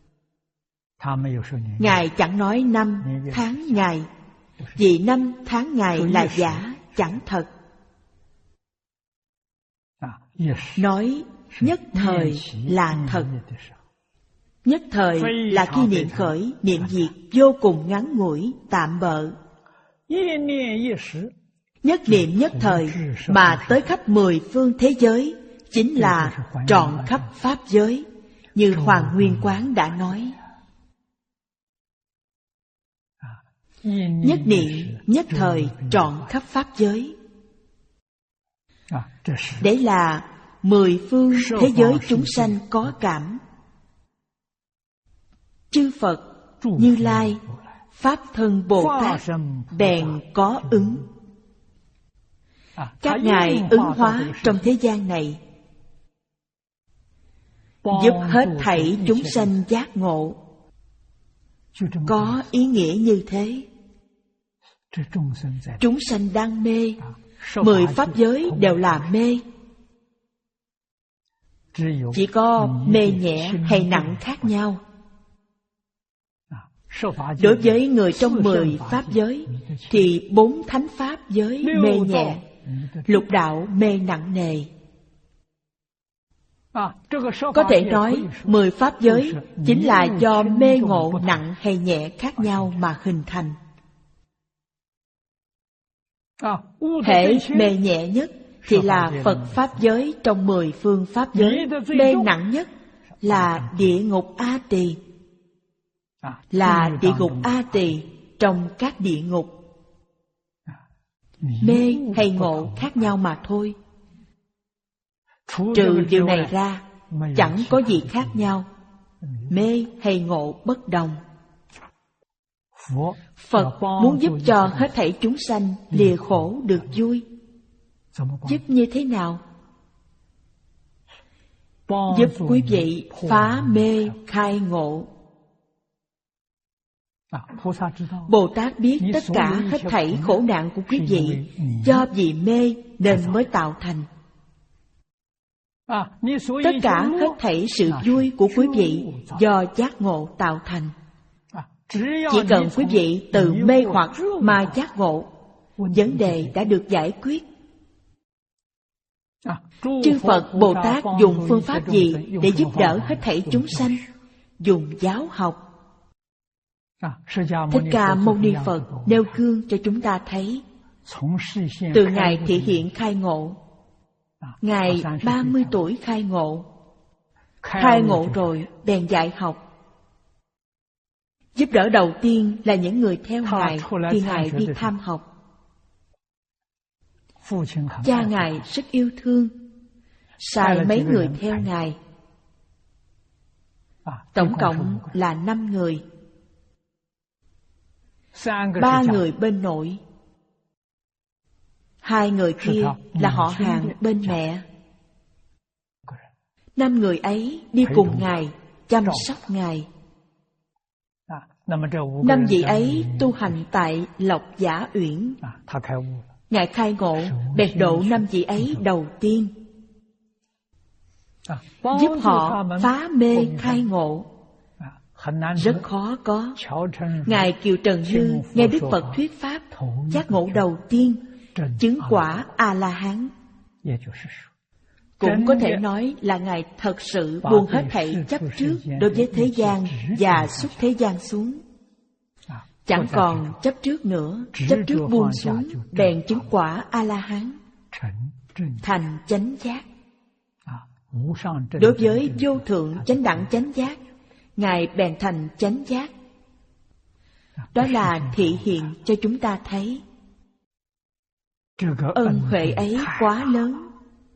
Ngài chẳng nói năm tháng ngày, vì năm tháng ngày là giả chẳng thật. Nói nhất thời là thật. Nhất thời là khi niệm khởi, niệm diệt vô cùng ngắn ngủi, tạm bợ. Nhất niệm nhất thời mà tới khắp mười phương thế giới, chính là trọn khắp pháp giới, như Hoàng Nguyên Quán đã nói. Nhất niệm nhất thời trọn khắp pháp giới. Đấy là mười phương thế giới chúng sanh có cảm. Chư Phật, Như Lai, Pháp Thân Bồ Tát bèn có ứng. Các ngài ứng hóa trong thế gian này, giúp hết thảy chúng sanh giác ngộ. Có ý nghĩa như thế. Chúng sanh đang mê, mười pháp giới đều là mê. Chỉ có mê nhẹ hay nặng khác nhau. Đối với người trong mười pháp giới thì bốn thánh pháp giới mê nhẹ, lục đạo mê nặng nề. Có thể nói mười pháp giới chính là do mê ngộ nặng hay nhẹ khác nhau mà hình thành. Hễ mê nhẹ nhất thì là Phật Pháp giới trong mười phương Pháp giới. Mê nặng nhất là địa ngục A Tỳ. Là địa ngục A Tỳ trong các địa ngục. Mê hay ngộ khác nhau mà thôi. Trừ điều này ra, chẳng có gì khác nhau. Mê hay ngộ bất đồng. Phật muốn giúp cho hết thảy chúng sanh lìa khổ được vui. Giúp như thế nào? Giúp quý vị phá mê khai ngộ. Bồ Tát biết tất cả hết thảy khổ nạn của quý vị do vì mê nên mới tạo thành. Tất cả hết thảy sự vui của quý vị do giác ngộ tạo thành. Chỉ cần quý vị từ mê hoặc mà giác ngộ, vấn đề đã được giải quyết. Chư Phật Bồ Tát dùng phương pháp gì để giúp đỡ hết thảy chúng sanh? Dùng giáo học. Thích Ca Mâu Ni Phật nêu gương cho chúng ta thấy. Từ ngày thị hiện khai ngộ, Ngài ba mươi tuổi khai ngộ. Khai ngộ rồi bèn dạy học. Giúp đỡ đầu tiên là những người theo Ngài khi Ngài đi tham học. Cha Ngài rất yêu thương, sai mấy người theo Ngài. Tổng cộng là năm người. Ba người bên nội, hai người kia là họ hàng bên mẹ. Năm người ấy đi cùng Ngài, chăm sóc Ngài. Năm vị ấy tu hành tại Lộc Giả Uyển. Ngài khai ngộ, bèn độ năm vị ấy đầu tiên, giúp họ phá mê khai ngộ. Rất khó có. Ngài Kiều Trần Như nghe Đức Phật thuyết pháp, giác ngộ đầu tiên, chứng quả A-la-hán. Cũng có thể nói là Ngài thật sự buông hết thảy chấp trước đối với thế gian và xuất thế gian xuống. Chẳng còn chấp trước nữa, chấp trước buông xuống, bèn chứng quả A-la-hán, thành chánh giác. Đối với vô thượng chánh đẳng chánh giác, Ngài bèn thành chánh giác. Đó là thị hiện cho chúng ta thấy ân huệ ấy quá lớn,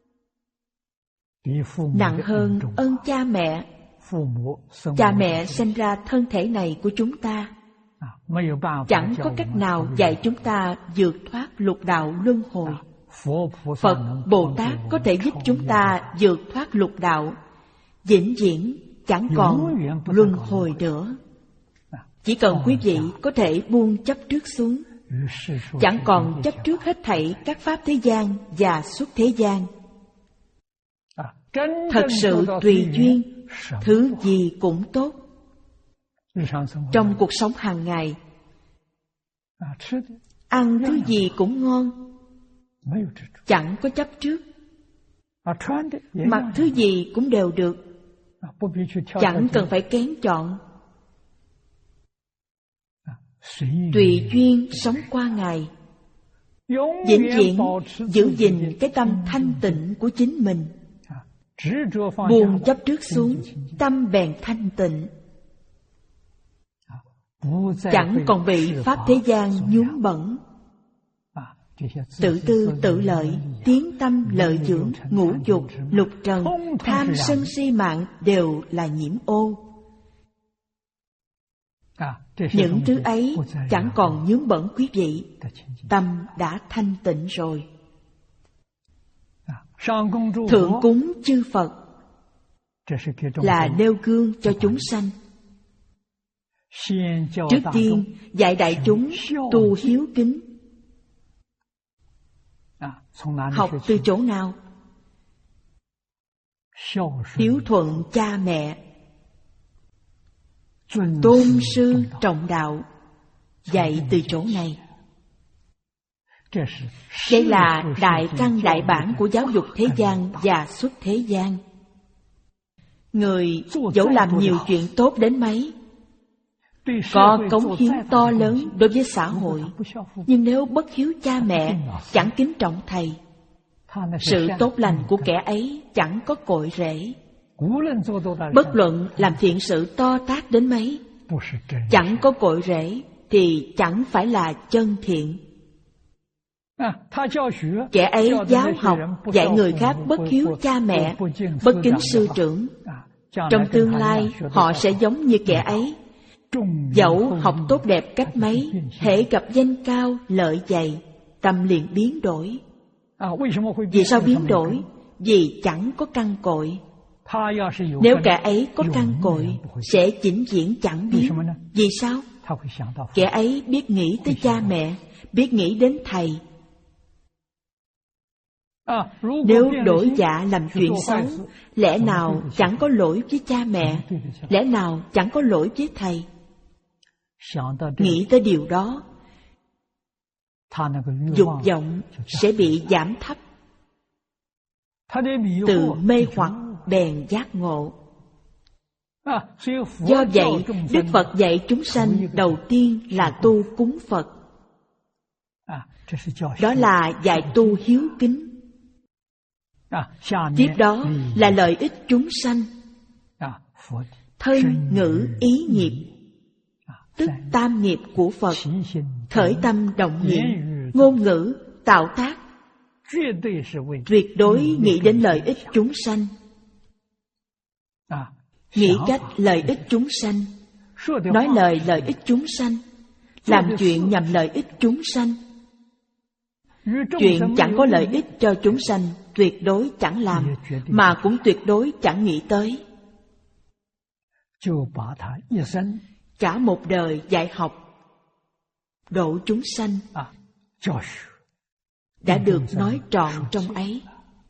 nặng hơn ơn cha mẹ. Cha mẹ sinh ra thân thể này của chúng ta, chẳng có cách nào dạy chúng ta vượt thoát lục đạo luân hồi. Phật Bồ Tát có thể giúp chúng ta vượt thoát lục đạo, vĩnh viễn chẳng còn luân hồi nữa. Chỉ cần quý vị có thể buông chấp trước xuống, chẳng còn chấp trước hết thảy các pháp thế gian và xuất thế gian. Thật sự tùy duyên, thứ gì cũng tốt. Trong cuộc sống hàng ngày, ăn thứ gì cũng ngon, chẳng có chấp trước. Mặc thứ gì cũng đều được, chẳng cần phải kén chọn. Tùy duyên sống qua ngày, vĩnh viễn giữ gìn cái tâm thanh tịnh của chính mình. Buông chấp trước xuống, tâm bèn thanh tịnh, chẳng còn bị pháp thế gian nhuốm bẩn. Tự tư tự lợi, tiến tâm lợi dưỡng, ngũ dục, lục trần, tham sân si mạng đều là nhiễm ô. Những thứ ấy chẳng còn nhuốm bẩn quý vị, tâm đã thanh tịnh rồi. Thượng cúng chư Phật là nêu gương cho chúng sanh. Trước tiên dạy đại chúng tu hiếu kính. Học từ chỗ nào? Hiếu thuận cha mẹ, tôn sư trọng đạo, dạy từ chỗ này. Đây là đại căn đại bản của giáo dục thế gian và xuất thế gian. Người dẫu làm nhiều chuyện tốt đến mấy, có cống hiến to lớn đối với xã hội, nhưng nếu bất hiếu cha mẹ, chẳng kính trọng thầy, sự tốt lành của kẻ ấy chẳng có cội rễ. Bất luận làm thiện sự to tát đến mấy, chẳng có cội rễ thì chẳng phải là chân thiện. Kẻ ấy giáo học, dạy người khác bất hiếu cha mẹ, bất kính sư trưởng. Trong tương lai, họ sẽ giống như kẻ ấy. Dẫu học tốt đẹp cách mấy, hễ gặp danh cao, lợi dày, tâm liền biến đổi. Vì sao biến đổi? Vì chẳng có căn cội. Nếu kẻ ấy có căn cội, sẽ vĩnh viễn chẳng biến. Vì sao? Kẻ ấy biết nghĩ tới cha mẹ, biết nghĩ đến thầy. Nếu đổi dạ làm chuyện xấu, lẽ nào chẳng có lỗi với cha mẹ, lẽ nào chẳng có lỗi với thầy? Nghĩ tới điều đó, dục vọng sẽ bị giảm thấp, từ mê hoặc bèn giác ngộ. Do vậy, Đức Phật dạy chúng sanh đầu tiên là tu cúng Phật. Đó là dạy tu hiếu kính. Tiếp đó là lợi ích chúng sanh, thân ngữ ý nghiệp, tức tam nghiệp của Phật, khởi tâm động niệm, ngôn ngữ, tạo tác, tuyệt đối nghĩ đến lợi ích chúng sanh, nghĩ cách lợi ích chúng sanh, nói lời lợi ích chúng sanh, làm chuyện nhằm lợi ích chúng sanh. Chuyện chẳng có lợi ích cho chúng sanh tuyệt đối chẳng làm, mà cũng tuyệt đối chẳng nghĩ tới. Cả một đời dạy học, độ chúng sanh đã được nói trọn trong ấy.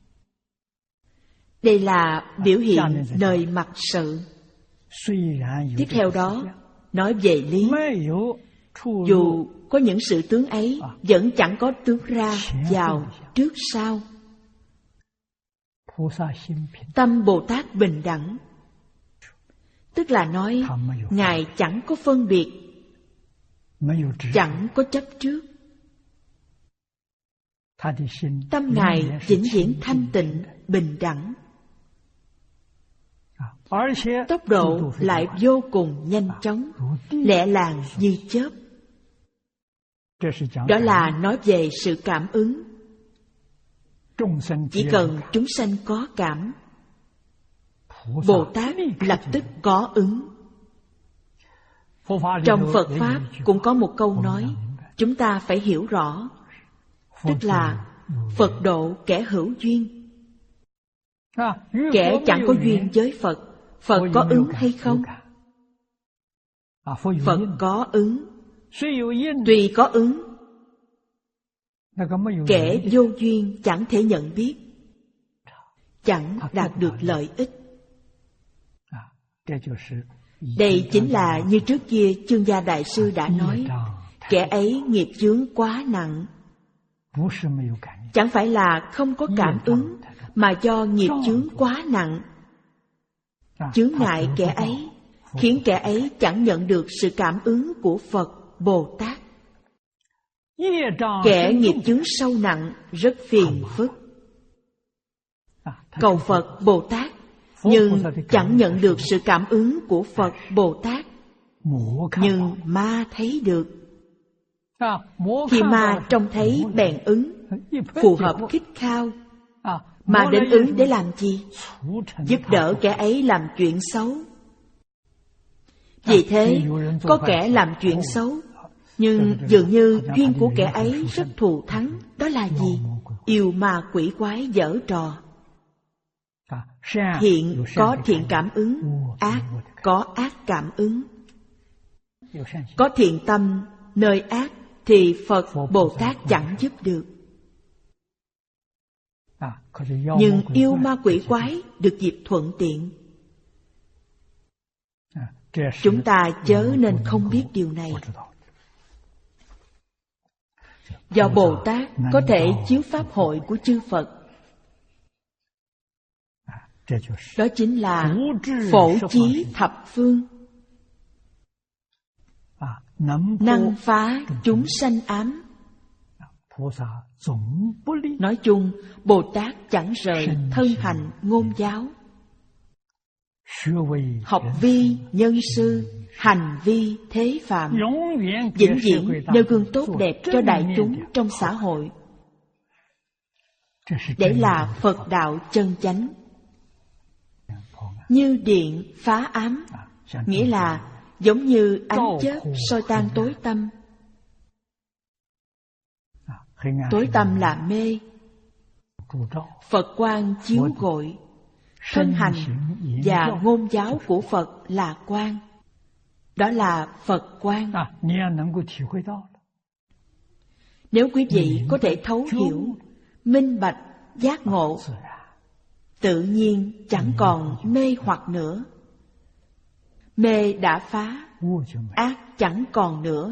Đây là biểu hiện nơi mặt sự. Tiếp theo đó, nói về lý. Dù có những sự tướng ấy, vẫn chẳng có tướng ra vào trước sau. Tâm Bồ Tát bình đẳng, tức là nói Ngài chẳng có phân biệt, chẳng có chấp trước. Tâm Ngài vĩnh viễn thanh tịnh, bình đẳng. Tốc độ lại vô cùng nhanh chóng, lẹ làng như chớp. Đó là nói về sự cảm ứng. Chỉ cần chúng sanh có cảm, Bồ Tát lập tức có ứng. Trong Phật Pháp cũng có một câu nói, chúng ta phải hiểu rõ, tức là Phật độ kẻ hữu duyên. Kẻ chẳng có duyên với Phật, Phật có ứng hay không? Phật có ứng. Tuy có ứng, kẻ vô duyên chẳng thể nhận biết, chẳng đạt được lợi ích. Đây chính là như trước kia Chương Gia Đại Sư đã nói, kẻ ấy nghiệp chướng quá nặng. Chẳng phải là không có cảm ứng, mà do nghiệp chướng quá nặng. Chướng ngại kẻ ấy, khiến kẻ ấy chẳng nhận được sự cảm ứng của Phật, Bồ Tát. Kẻ nghiệp chướng sâu nặng, rất phiền phức. Cầu Phật, Bồ Tát, nhưng chẳng nhận được sự cảm ứng của Phật, Bồ Tát. Nhưng ma thấy được. Khi ma trông thấy bèn ứng, phù hợp khích khao. Mà đến ứng để làm gì? Giúp đỡ kẻ ấy làm chuyện xấu. Vì thế, có kẻ làm chuyện xấu, nhưng dường như duyên của kẻ ấy rất thù thắng. Đó là gì? Yêu ma quỷ quái giở trò. Thiện có thiện cảm ứng, ác có ác cảm ứng. Có thiện tâm nơi ác thì Phật, Bồ Tát chẳng giúp được. Nhưng yêu ma quỷ quái được dịp thuận tiện. Chúng ta chớ nên không biết điều này. Do Bồ Tát có thể chiếu pháp hội của chư Phật. Đó chính là phổ chí thập phương. năng phá chúng sanh ám. Nói chung, Bồ Tát chẳng rời thân hành ngôn giáo. Học vi nhân sư, hành vi thế phạm, vĩnh viễn nêu gương tốt đẹp cho đại chúng trong xã hội. Để là Phật đạo chân chánh. Như điện phá ám, nghĩa là giống như ánh chớp soi tan tối tăm. Tối tăm là mê, Phật quang chiếu rọi. Thân hành và ngôn giáo của Phật là quang. Đó là Phật quang. Nếu quý vị có thể thấu hiểu, minh bạch, giác ngộ, tự nhiên chẳng còn mê hoặc nữa. Mê đã phá, ác chẳng còn nữa.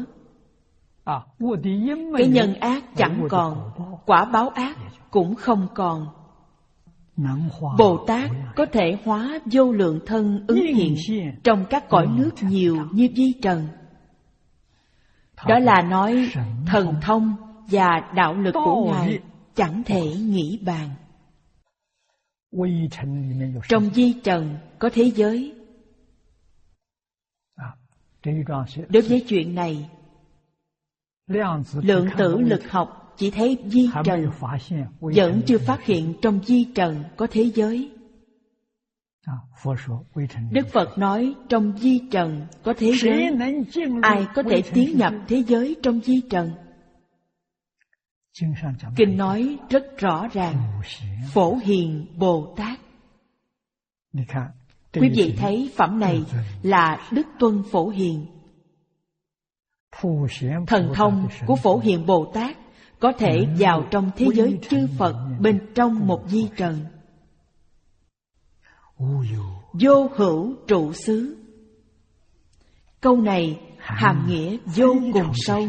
Cái nhân ác chẳng còn, quả báo ác cũng không còn. Bồ Tát có thể hóa vô lượng thân ứng hiện trong các cõi nước nhiều như vi trần. Đó là nói thần thông và đạo lực của Ngài chẳng thể nghĩ bàn. Trong vi trần có thế giới. Đối với chuyện này, lượng tử lực học chỉ thấy vi trần, vẫn chưa phát hiện trong vi trần có thế giới. Đức Phật nói trong vi trần có thế giới. Ai có thể tiến nhập thế giới trong vi trần? Kinh nói rất rõ ràng, Phổ Hiền Bồ Tát. Quý vị thấy phẩm này là Đức Tuân Phổ Hiền. Thần thông của Phổ Hiền Bồ Tát có thể vào trong thế giới chư Phật bên trong một vi trần. Vô hữu trụ xứ. Câu này hàm nghĩa vô cùng sâu.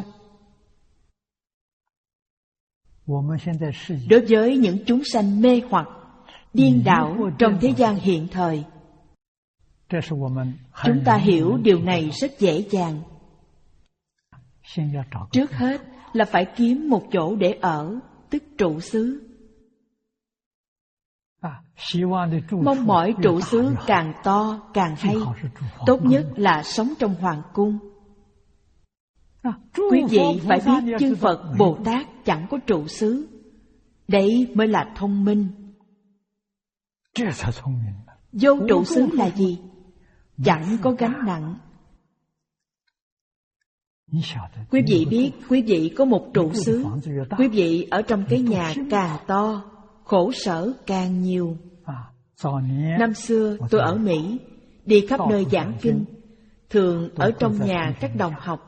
Đối với những chúng sanh mê hoặc, điên đảo trong thế gian hiện thời, chúng ta hiểu điều này rất dễ dàng. Trước hết là phải kiếm một chỗ để ở, tức trụ xứ. Mong mỏi trụ xứ càng to càng hay. Tốt nhất là sống trong hoàng cung. Quý vị phải biết chư Phật Bồ Tát chẳng có trụ xứ. Đấy mới là thông minh. Vô trụ xứ là gì? Chẳng có gánh nặng. Quý vị biết quý vị có một trụ xứ, quý vị ở trong cái nhà càng to, khổ sở càng nhiều. Năm xưa tôi ở Mỹ, đi khắp nơi giảng kinh, thường ở trong nhà các đồng học.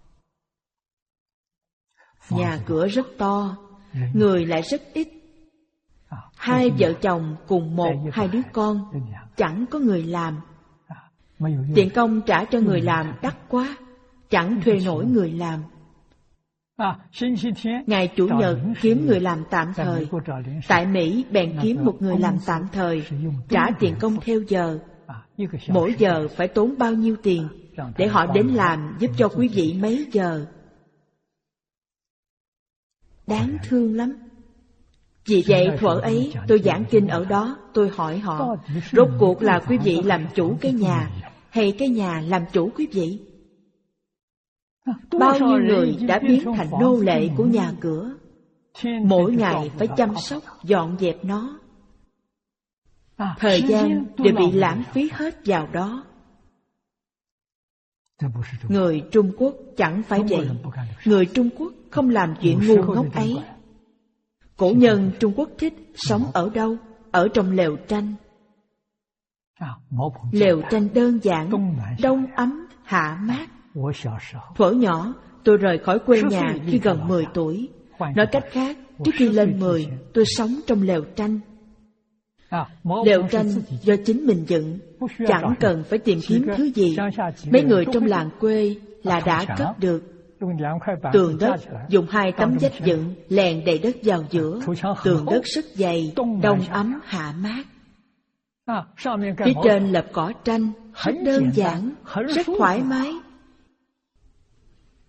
Nhà cửa rất to, người lại rất ít. Hai vợ chồng cùng một hai đứa con, chẳng có người làm. Tiền công trả cho người làm đắt quá, chẳng thuê nổi người làm. Ngày Chủ nhật kiếm người làm tạm thời. Tại Mỹ bèn kiếm một người làm tạm thời, trả tiền công theo giờ. Mỗi giờ phải tốn bao nhiêu tiền, để họ đến làm giúp cho quý vị mấy giờ. Đáng thương lắm. Vì vậy thuở ấy tôi giảng kinh ở đó, tôi hỏi họ, rốt cuộc là quý vị làm chủ cái nhà, hay cái nhà làm chủ quý vị? Bao nhiêu người đã biến thành nô lệ của nhà cửa, mỗi ngày phải chăm sóc, dọn dẹp nó. Thời gian đều bị lãng phí hết vào đó. Người Trung Quốc chẳng phải vậy. Người Trung Quốc không làm chuyện ngu ngốc ấy. Cổ nhân Trung Quốc thích sống ở đâu? Ở trong lều tranh. Lều tranh đơn giản, đông ấm, hạ mát. Thuở nhỏ, tôi rời khỏi quê nhà khi gần mười tuổi. Nói cách khác, trước khi lên mười, tôi sống trong lều tranh. Lều tranh do chính mình dựng, chẳng cần phải tìm kiếm thứ gì. Mấy người trong làng quê là đã cất được. Tường đất dùng hai tấm vách dựng, lèn đầy đất vào giữa. Tường đất rất dày, đông ấm hạ mát. Phía trên lập cỏ tranh, rất đơn giản, rất thoải mái.